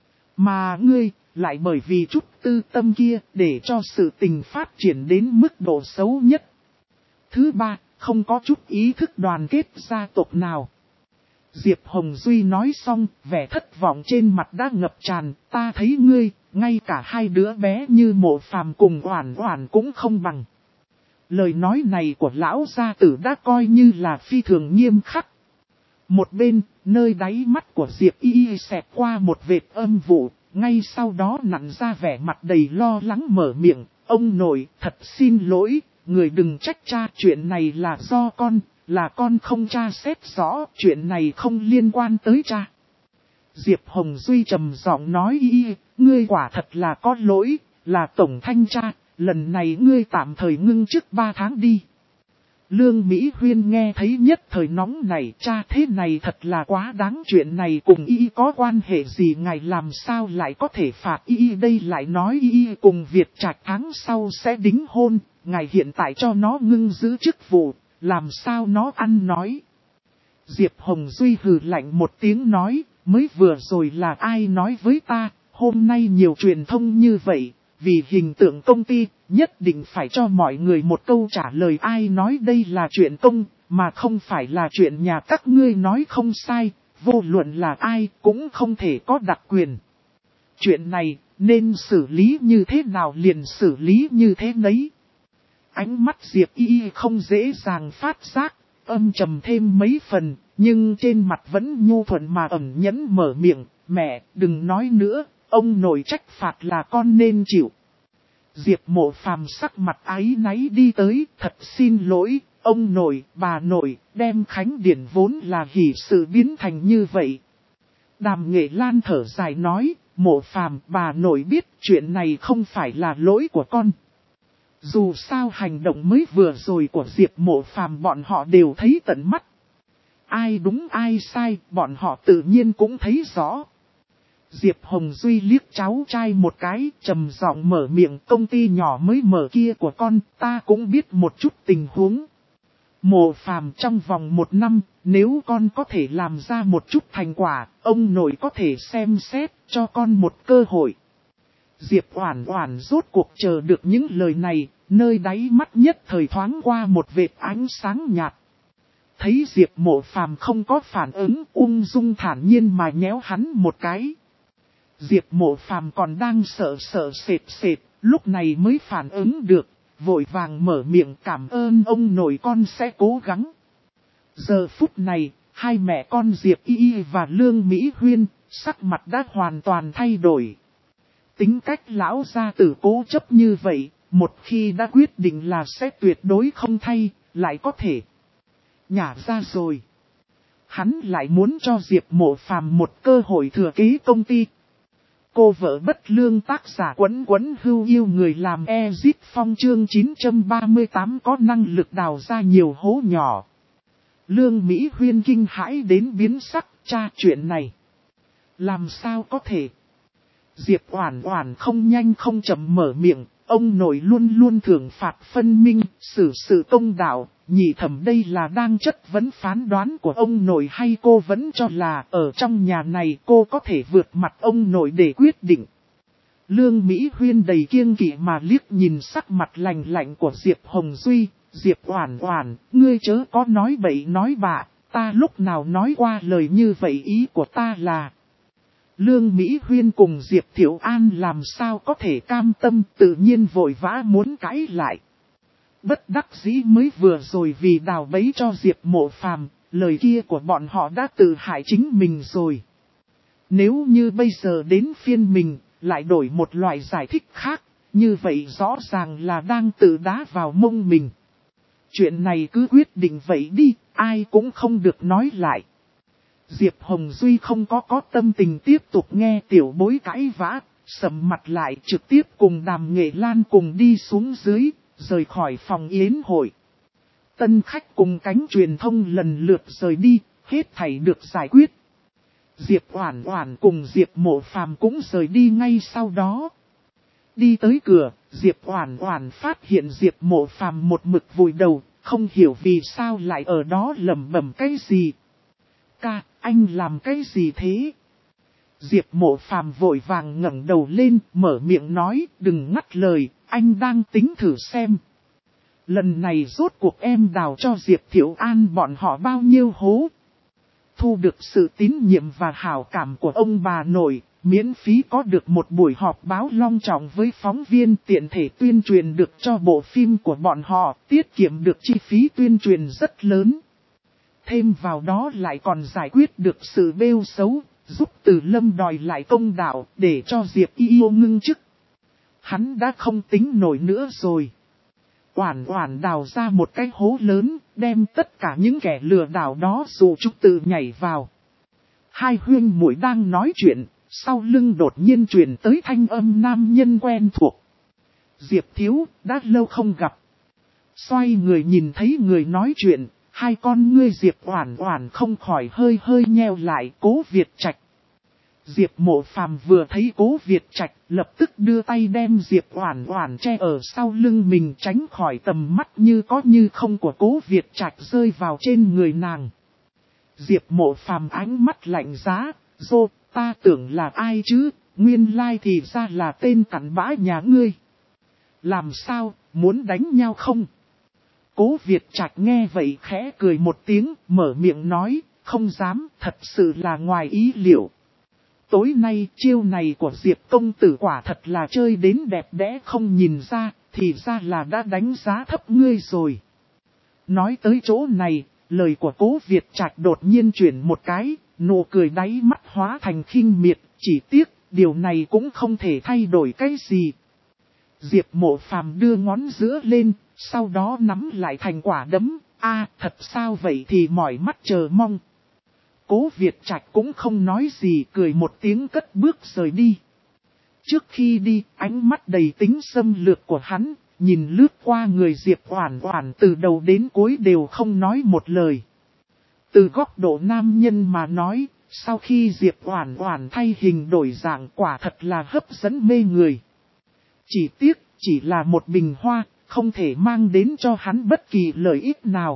Mà ngươi, lại bởi vì chút tư tâm kia, để cho sự tình phát triển đến mức độ xấu nhất. Thứ ba, không có chút ý thức đoàn kết gia tộc nào. Diệp Hồng Duy nói xong, vẻ thất vọng trên mặt đã ngập tràn, ta thấy ngươi, ngay cả hai đứa bé như Mộ Phàm cùng Oản Oản cũng không bằng. Lời nói này của lão gia tử đã coi như là phi thường nghiêm khắc. Một bên, nơi đáy mắt của Diệp Y xẹt qua một vệt âm vụ, ngay sau đó nặn ra vẻ mặt đầy lo lắng mở miệng, ông nội, thật xin lỗi, người đừng trách cha, chuyện này là do con, là con không tra xét rõ, chuyện này không liên quan tới cha. Diệp Hồng Duy trầm giọng nói ngươi quả thật là có lỗi, là tổng thanh tra, lần này ngươi tạm thời ngưng chức 3 tháng đi. Lương Mỹ Huyên nghe thấy nhất thời nóng này, cha thế này thật là quá đáng, chuyện này cùng có quan hệ gì, ngài làm sao lại có thể phạt đây, lại nói cùng Việt Trạch tháng sau sẽ đính hôn, ngài hiện tại cho nó ngưng giữ chức vụ, làm sao nó ăn nói. Diệp Hồng Duy hừ lạnh một tiếng nói, mới vừa rồi là ai nói với ta, hôm nay nhiều truyền thông như vậy, vì hình tượng công ty, nhất định phải cho mọi người một câu trả lời, ai nói đây là chuyện công, mà không phải là chuyện nhà các ngươi, nói không sai, vô luận là ai cũng không thể có đặc quyền. Chuyện này, nên xử lý như thế nào liền xử lý như thế nấy. Ánh mắt Diệp Y không dễ dàng phát giác, âm trầm thêm mấy phần, nhưng trên mặt vẫn nhu thuận mà ẩn nhẫn mở miệng, mẹ, đừng nói nữa, ông nội trách phạt là con nên chịu. Diệp Mộ Phàm sắc mặt áy náy đi tới, thật xin lỗi, ông nội, bà nội, đem khánh điển vốn là hỷ sự biến thành như vậy. Đàm Nghệ Lan thở dài nói, Mộ Phàm, bà nội biết chuyện này không phải là lỗi của con. Dù sao hành động mới vừa rồi của Diệp Mộ Phàm bọn họ đều thấy tận mắt. Ai đúng ai sai, bọn họ tự nhiên cũng thấy rõ. Diệp Hồng Duy liếc cháu trai một cái, trầm giọng mở miệng, công ty nhỏ mới mở kia của con, ta cũng biết một chút tình huống. Mộ Phàm, trong vòng 1 năm, nếu con có thể làm ra một chút thành quả, ông nội có thể xem xét, cho con một cơ hội. Diệp Oản Oản rốt cuộc chờ được những lời này, nơi đáy mắt nhất thời thoáng qua một vệt ánh sáng nhạt. Thấy Diệp Mộ Phàm không có phản ứng, ung dung thản nhiên mà nhéo hắn một cái. Diệp Mộ Phàm còn đang sợ sệt, lúc này mới phản ứng được, vội vàng mở miệng, cảm ơn ông nội, con sẽ cố gắng. Giờ phút này, hai mẹ con Diệp Y và Lương Mỹ Huyên, sắc mặt đã hoàn toàn thay đổi. Tính cách lão gia tử cố chấp như vậy, một khi đã quyết định là sẽ tuyệt đối không thay, lại có thể nhả ra rồi. Hắn lại muốn cho Diệp Mộ Phàm một cơ hội thừa kế công ty. Cô vợ bất lương, tác giả Quấn Quấn Hưu yêu người làm Ezit Phong, chương 938, có năng lực đào ra nhiều hố nhỏ. Lương Mỹ Huyên kinh hãi đến biến sắc, cha, chuyện này làm sao có thể. Diệp Oản Oản không nhanh không chậm mở miệng, ông nội luôn luôn thưởng phạt phân minh, xử sự công đạo, nhị thẩm đây là đang chất vấn phán đoán của ông nội hay cô vẫn cho là ở trong nhà này cô có thể vượt mặt ông nội để quyết định. Lương Mỹ Huyên đầy kiêng kỵ mà liếc nhìn sắc mặt lạnh lạnh của Diệp Hồng Duy, Diệp Oản Oản, ngươi chớ có nói bậy nói bạ, ta lúc nào nói qua lời như vậy, ý của ta là... Lương Mỹ Huyên cùng Diệp Thiệu An làm sao có thể cam tâm, tự nhiên vội vã muốn cãi lại. Bất đắc dĩ mới vừa rồi vì đào bẫy cho Diệp Mộ Phàm, lời kia của bọn họ đã tự hại chính mình rồi. Nếu như bây giờ đến phiên mình, lại đổi một loại giải thích khác, như vậy rõ ràng là đang tự đá vào mông mình. Chuyện này cứ quyết định vậy đi, ai cũng không được nói lại. Diệp Hồng Duy không có tâm tình tiếp tục nghe tiểu bối cãi vã, sầm mặt lại trực tiếp cùng Đàm Nghệ Lan cùng đi xuống dưới, rời khỏi phòng yến hội. Tân khách cùng cánh truyền thông lần lượt rời đi, hết thảy được giải quyết. Diệp Oản Oản cùng Diệp Mộ Phàm cũng rời đi ngay sau đó. Đi tới cửa, Diệp Oản Oản phát hiện Diệp Mộ Phàm một mực vùi đầu, không hiểu vì sao lại ở đó lẩm bẩm cái gì. Ca, anh làm cái gì thế? Diệp Mộ Phàm vội vàng ngẩng đầu lên, mở miệng nói, đừng ngắt lời, anh đang tính thử xem. Lần này rốt cuộc em đào cho Diệp Thiệu An bọn họ bao nhiêu hố. Thu được sự tín nhiệm và hảo cảm của ông bà nội, miễn phí có được một buổi họp báo long trọng với phóng viên, tiện thể tuyên truyền được cho bộ phim của bọn họ, tiết kiệm được chi phí tuyên truyền rất lớn. Thêm vào đó lại còn giải quyết được sự bêu xấu, giúp Từ Lâm đòi lại công đạo để cho Diệp Yêu ngưng chức. Hắn đã không tính nổi nữa rồi. Oản Oản đào ra một cái hố lớn, đem tất cả những kẻ lừa đảo đó dụ Trúc Từ nhảy vào. Hai huynh muội đang nói chuyện, sau lưng đột nhiên truyền tới thanh âm nam nhân quen thuộc. Diệp thiếu, đã lâu không gặp. Xoay người nhìn thấy người nói chuyện, hai con ngươi Diệp Oản Oản không khỏi hơi hơi nheo lại. Cố Việt Trạch. Diệp Mộ Phàm vừa thấy Cố Việt Trạch, lập tức đưa tay đem Diệp Oản Oản che ở sau lưng mình, tránh khỏi tầm mắt như có như không của Cố Việt Trạch rơi vào trên người nàng. Diệp Mộ Phàm ánh mắt lạnh giá, "Dô, ta tưởng là ai chứ, nguyên lai thì ra là tên cặn bã nhà ngươi. Làm sao, muốn đánh nhau không?" Cố Việt Trạch nghe vậy khẽ cười một tiếng, mở miệng nói, "Không dám, thật sự là ngoài ý liệu. Tối nay chiêu này của Diệp công tử quả thật là chơi đến đẹp đẽ không nhìn ra, thì ra là đã đánh giá thấp ngươi rồi." Nói tới chỗ này, lời của Cố Việt Trạch đột nhiên chuyển một cái, nụ cười đáy mắt hóa thành khinh miệt, chỉ tiếc, điều này cũng không thể thay đổi cái gì. Diệp Mộ Phàm đưa ngón giữa lên, sau đó nắm lại thành quả đấm, thật sao vậy thì mỏi mắt chờ mong. Cố Việt Trạch cũng không nói gì, cười một tiếng cất bước rời đi. Trước khi đi, ánh mắt đầy tính xâm lược của hắn, nhìn lướt qua người Diệp Oản Oản từ đầu đến cuối đều không nói một lời. Từ góc độ nam nhân mà nói, sau khi Diệp Oản Oản thay hình đổi dạng quả thật là hấp dẫn mê người. Chỉ tiếc, chỉ là một bình hoa, không thể mang đến cho hắn bất kỳ lợi ích nào.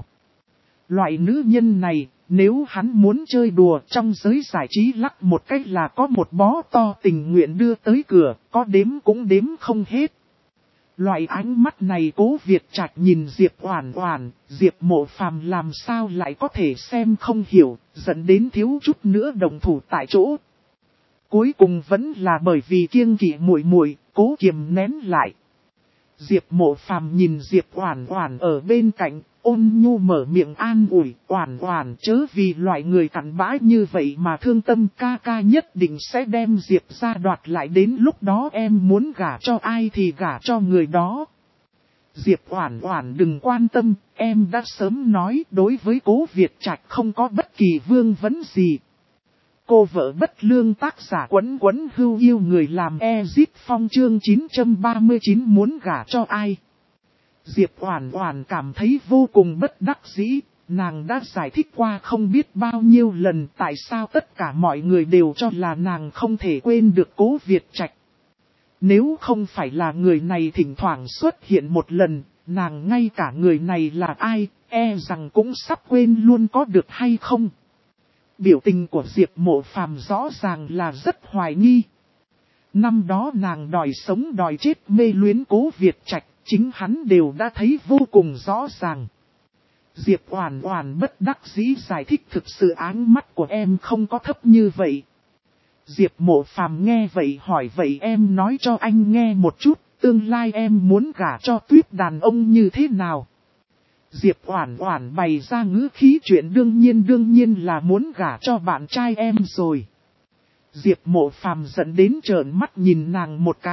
Loại nữ nhân này, nếu hắn muốn chơi đùa trong giới giải trí lắc một cách là có một bó to tình nguyện đưa tới cửa, có đếm cũng đếm không hết. Loại ánh mắt này Cố Việt Trạch nhìn Diệp Oản Oản, Diệp Mộ Phàm làm sao lại có thể xem không hiểu, dẫn đến thiếu chút nữa động thủ tại chỗ. Cuối cùng vẫn là bởi vì kiêng kỵ muội muội, cố kiềm nén lại. Diệp Mộ Phàm nhìn Diệp Oản Oản ở bên cạnh, ôn nhu mở miệng an ủi, "Oản Oản chớ vì loại người cặn bã như vậy mà thương tâm, ca ca nhất định sẽ đem Diệp gia đoạt lại, đến lúc đó em muốn gả cho ai thì gả cho người đó." Diệp Oản Oản đừng quan tâm, em đã sớm nói đối với Cố Việt Trạch không có bất kỳ vương vấn gì. Cô vợ bất lương tác giả Quấn Quấn Hưu yêu người làm Ezit Phong chương 939 muốn gả cho ai. Diệp Oản Oản cảm thấy vô cùng bất đắc dĩ, nàng đã giải thích qua không biết bao nhiêu lần tại sao tất cả mọi người đều cho là nàng không thể quên được Cố Việt Trạch. Nếu không phải là người này thỉnh thoảng xuất hiện một lần, nàng ngay cả người này là ai, rằng cũng sắp quên luôn có được hay không. Biểu tình của Diệp Mộ Phàm rõ ràng là rất hoài nghi. Năm đó nàng đòi sống đòi chết mê luyến Cố Việt Trạch, chính hắn đều đã thấy vô cùng rõ ràng. Diệp Oản Oản bất đắc dĩ giải thích, thực sự ánh mắt của em không có thấp như vậy. Diệp Mộ Phàm nghe vậy hỏi, vậy em nói cho anh nghe một chút, tương lai em muốn gả cho Tuyết đàn ông như thế nào? Diệp Oản Oản bày ra ngữ khí chuyện đương nhiên là muốn gả cho bạn trai em rồi. Diệp Mộ Phàm giận đến trợn mắt nhìn nàng một cái,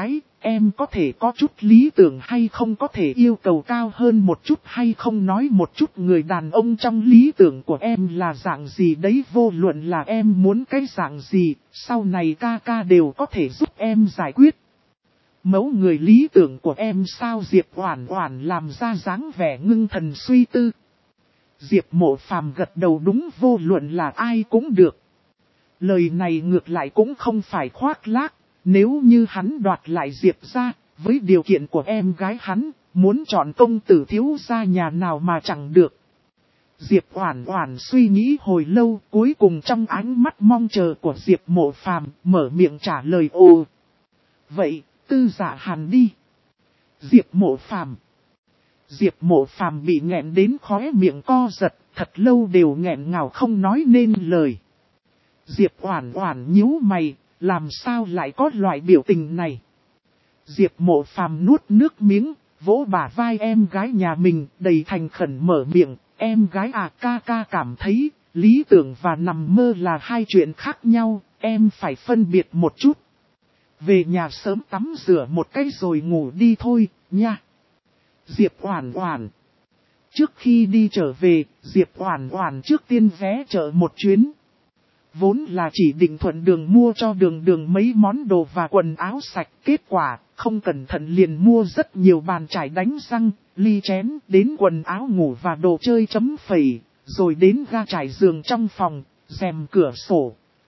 em có thể có chút lý tưởng hay không, có thể yêu cầu cao hơn một chút hay không, nói một chút người đàn ông trong lý tưởng của em là dạng gì đấy, vô luận là em muốn cái dạng gì, sau này ca ca đều có thể giúp em giải quyết. Mẫu người lý tưởng của em sao? Diệp Oản Oản làm ra dáng vẻ ngưng thần suy tư. Diệp Mộ Phàm gật đầu, đúng, vô luận là ai cũng được. Lời này ngược lại cũng không phải khoác lác, nếu như hắn đoạt lại Diệp gia, với điều kiện của em gái hắn, muốn chọn công tử thiếu gia nhà nào mà chẳng được. Diệp Oản Oản suy nghĩ hồi lâu, cuối cùng trong ánh mắt mong chờ của Diệp Mộ Phàm, mở miệng trả lời: "Ồ, vậy, Tư Dạ Hàn đi." Diệp Mộ Phàm. Diệp Mộ Phàm bị nghẹn đến khóe miệng co giật, thật lâu đều nghẹn ngào không nói nên lời. Diệp Oản Oản nhíu mày, làm sao lại có loại biểu tình này? Diệp Mộ Phàm nuốt nước miếng, vỗ bả vai em gái nhà mình, đầy thành khẩn mở miệng: "Em gái à, ca ca cảm thấy, lý tưởng và nằm mơ là hai chuyện khác nhau, em phải phân biệt một chút. Về nhà sớm tắm rửa một cái rồi ngủ đi thôi, nha." Diệp Oản Oản. Trước khi đi trở về, Diệp Oản Oản trước tiên vé chợ một chuyến. Vốn là chỉ định thuận đường mua cho Đường Đường mấy món đồ và quần áo sạch, kết quả, không cẩn thận liền mua rất nhiều bàn chải đánh răng, ly chén, đến quần áo ngủ và đồ chơi chấm phẩy, rồi đến ga trải giường trong phòng, rèm cửa sổ.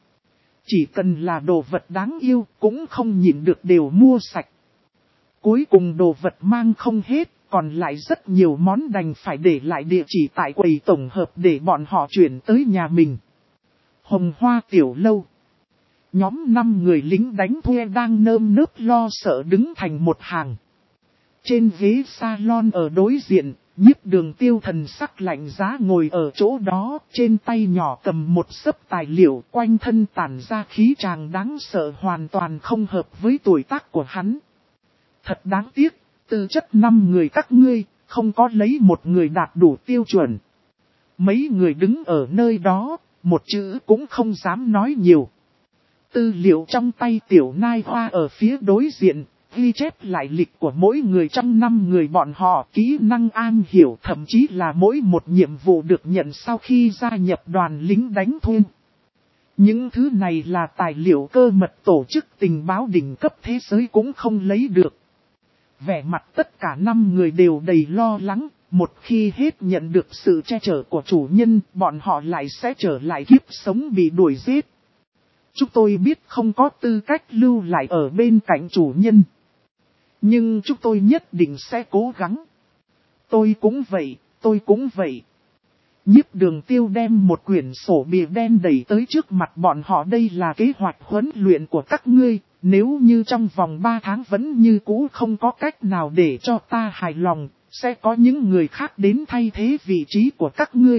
Chỉ cần là đồ vật đáng yêu, cũng không nhịn được đều mua sạch. Cuối cùng đồ vật mang không hết, còn lại rất nhiều món đành phải để lại địa chỉ tại quầy tổng hợp để bọn họ chuyển tới nhà mình. Hồng Hoa Tiểu Lâu. Nhóm 5 người lính đánh thuê đang nơm nớp lo sợ đứng thành một hàng. Trên ghế salon ở đối diện, Nhiếp Đường Tiêu thần sắc lạnh giá ngồi ở chỗ đó, trên tay nhỏ cầm một xấp tài liệu, quanh thân tản ra khí tràng đáng sợ, hoàn toàn không hợp với tuổi tác của hắn. Thật đáng tiếc, tư chất 5 người các ngươi, không có lấy một người đạt đủ tiêu chuẩn. Mấy người đứng ở nơi đó, một chữ cũng không dám nói nhiều. Tư liệu trong tay Tiểu Nai Hoa ở phía đối diện, ghi chép lại lịch của mỗi người trong 5 người bọn họ, kỹ năng am hiểu, thậm chí là mỗi một nhiệm vụ được nhận sau khi gia nhập đoàn lính đánh thuê. Những thứ này là tài liệu cơ mật tổ chức tình báo đỉnh cấp thế giới cũng không lấy được. Vẻ mặt tất cả 5 người đều đầy lo lắng, một khi hết nhận được sự che chở của chủ nhân, bọn họ lại sẽ trở lại kiếp sống bị đuổi giết. Chúng tôi biết không có tư cách lưu lại ở bên cạnh chủ nhân. Nhưng chúng tôi nhất định sẽ cố gắng. Tôi cũng vậy, tôi cũng vậy. Nhiếp Đường Tiêu đem một quyển sổ bìa đen đẩy tới trước mặt bọn họ. Đây là kế hoạch huấn luyện của các ngươi. Nếu như trong vòng 3 tháng vẫn như cũ không có cách nào để cho ta hài lòng, sẽ có những người khác đến thay thế vị trí của các ngươi.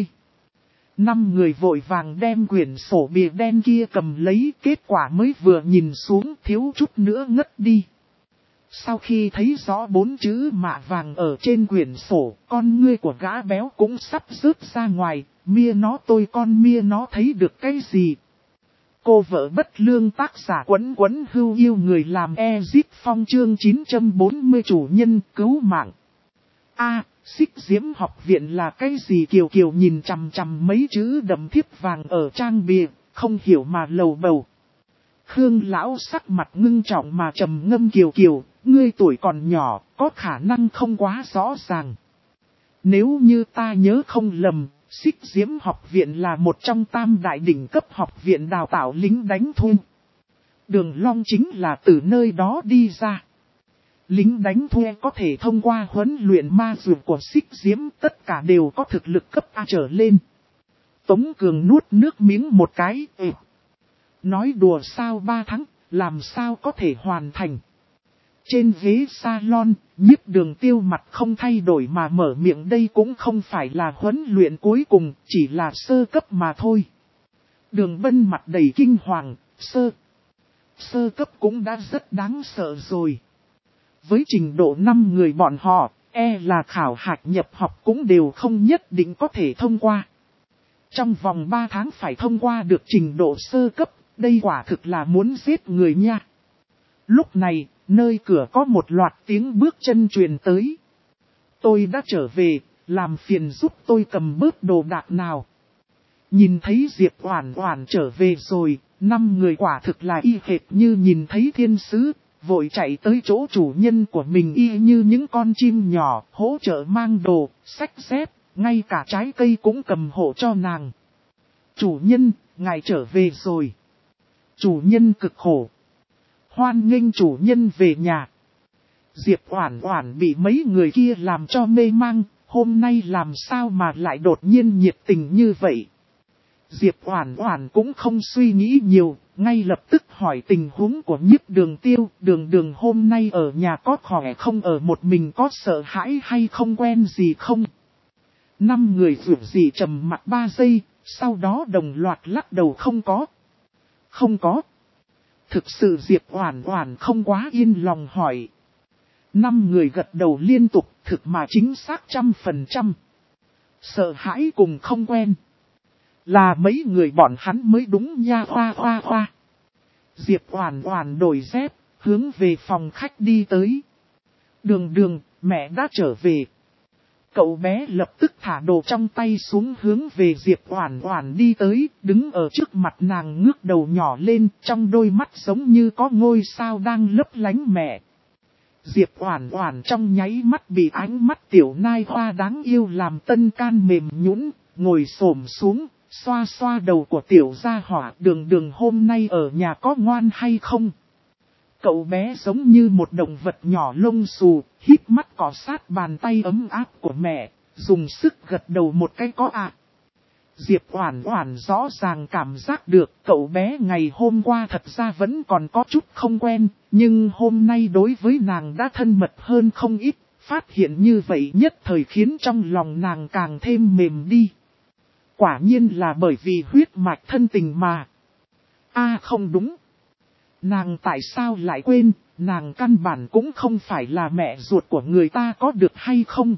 5 người vội vàng đem quyển sổ bìa đen kia cầm lấy, kết quả mới vừa nhìn xuống thiếu chút nữa ngất đi. Sau khi thấy rõ 4 chữ mạ vàng ở trên quyển sổ, con ngươi của gã béo cũng sắp rớt ra ngoài, mia nó tôi con mia nó thấy được cái gì. Cô vợ bất lương tác giả Quấn Quấn Hưu yêu người làm Ezip Phong chương 940 chủ nhân cứu mạng. Xích Diễm học viện là cái gì? Kiều Kiều nhìn chằm chằm mấy chữ đậm thiếp vàng ở trang bìa, không hiểu mà lầu bầu. Khương lão sắc mặt ngưng trọng mà trầm ngâm: Kiều Kiều, ngươi tuổi còn nhỏ, có khả năng không quá rõ ràng. Nếu như ta nhớ không lầm, Xích Diễm học viện là một trong 3 đại đỉnh cấp học viện đào tạo lính đánh thuê. Đường Long chính là từ nơi đó đi ra. Lính đánh thuê có thể thông qua huấn luyện ma dược của Xích Diễm, tất cả đều có thực lực cấp A trở lên. Tống Cường nuốt nước miếng một cái. Nói đùa sao 3 tháng, làm sao có thể hoàn thành. Trên ghế salon, Nhiếp Đường Tiêu mặt không thay đổi mà mở miệng: đây cũng không phải là huấn luyện cuối cùng, chỉ là sơ cấp mà thôi. Đường Bân mặt đầy kinh hoàng: Sơ cấp cũng đã rất đáng sợ rồi. Với trình độ 5 người bọn họ, là khảo hạch nhập học cũng đều không nhất định có thể thông qua. Trong vòng 3 tháng phải thông qua được trình độ sơ cấp, đây quả thực là muốn giết người nha. Lúc này, Nơi cửa có một loạt tiếng bước chân truyền tới. Tôi đã trở về, làm phiền giúp tôi cầm bớt đồ đạc nào. Nhìn thấy Diệp Oản Oản trở về rồi, 5 người quả thực là y hệt như nhìn thấy thiên sứ, vội chạy tới chỗ chủ nhân của mình y như những con chim nhỏ, hỗ trợ mang đồ, xách dép, ngay cả trái cây cũng cầm hộ cho nàng. Chủ nhân, ngài trở về rồi. Chủ nhân cực khổ. Hoan nghênh chủ nhân về nhà. Diệp Oản Oản bị mấy người kia làm cho mê mang, hôm nay làm sao mà lại đột nhiên nhiệt tình như vậy. Diệp Oản Oản cũng không suy nghĩ nhiều, ngay lập tức hỏi tình huống của Nhiếp Đường Tiêu, Đường hôm nay ở nhà có khỏe không, ở một mình có sợ hãi hay không quen gì không? 5 người dường gì trầm mặc 3 giây, sau đó đồng loạt lắc đầu không có. Không có. Thực sự Diệp Oản Oản không quá yên lòng hỏi. 5 người gật đầu liên tục, thực mà chính xác 100%. Sợ hãi cùng không quen. Là mấy người bọn hắn mới đúng nha hoa. Diệp Oản Oản đổi dép, hướng về phòng khách đi tới. Đường, mẹ đã trở về. Cậu bé lập tức thả đồ trong tay xuống hướng về Diệp Oản Oản đi tới, đứng ở trước mặt nàng ngước đầu nhỏ lên, trong đôi mắt giống như có ngôi sao đang lấp lánh mẹ. Diệp Oản Oản trong nháy mắt bị ánh mắt tiểu nai hoa đáng yêu làm tân can mềm nhũn, ngồi xổm xuống, xoa xoa đầu của tiểu gia hỏa. Đường hôm nay ở nhà có ngoan hay không? Cậu bé giống như một động vật nhỏ lông xù, híp mắt cọ sát bàn tay ấm áp của mẹ, dùng sức gật đầu một cái có ạ. Diệp Oản Oản rõ ràng cảm giác được cậu bé ngày hôm qua thật ra vẫn còn có chút không quen, nhưng hôm nay đối với nàng đã thân mật hơn không ít, phát hiện như vậy nhất thời khiến trong lòng nàng càng thêm mềm đi. Quả nhiên là bởi vì huyết mạch thân tình mà. Không đúng. Nàng tại sao lại quên, nàng căn bản cũng không phải là mẹ ruột của người ta có được hay không?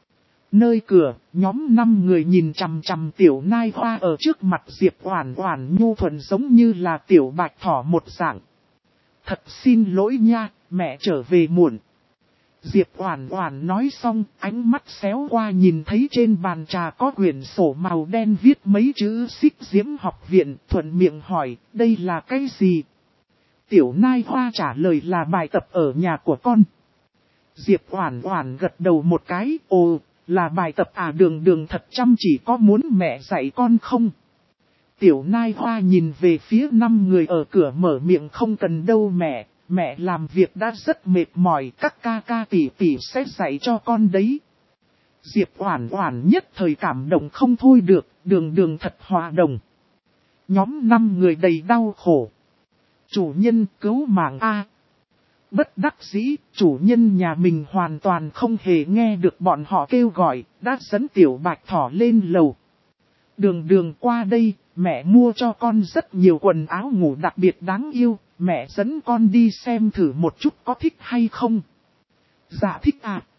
Nơi cửa, nhóm 5 người nhìn chằm chằm tiểu nai hoa ở trước mặt Diệp Oản Oản nhu thuần giống như là tiểu bạch thỏ một dạng. Thật xin lỗi nha, mẹ trở về muộn. Diệp Oản Oản nói xong, ánh mắt xéo qua nhìn thấy trên bàn trà có quyển sổ màu đen viết mấy chữ Xích Diễm học viện, thuận miệng hỏi, đây là cái gì? Tiểu nai hoa trả lời là bài tập ở nhà của con. Diệp Oản Oản gật đầu một cái, ồ, là bài tập à? Đường thật chăm chỉ, có muốn mẹ dạy con không? Tiểu nai hoa nhìn về phía 5 người ở cửa mở miệng, không cần đâu mẹ làm việc đã rất mệt mỏi, các ca tỷ sẽ dạy cho con đấy. Diệp Oản Oản nhất thời cảm động không thôi được, đường thật hòa đồng. Nhóm 5 người đầy đau khổ. Chủ nhân cứu mạng a. Bất đắc dĩ, chủ nhân nhà mình hoàn toàn không hề nghe được bọn họ kêu gọi, đã dẫn tiểu bạch thỏ lên lầu. Đường qua đây, mẹ mua cho con rất nhiều quần áo ngủ đặc biệt đáng yêu, mẹ dẫn con đi xem thử một chút có thích hay không. Dạ thích à.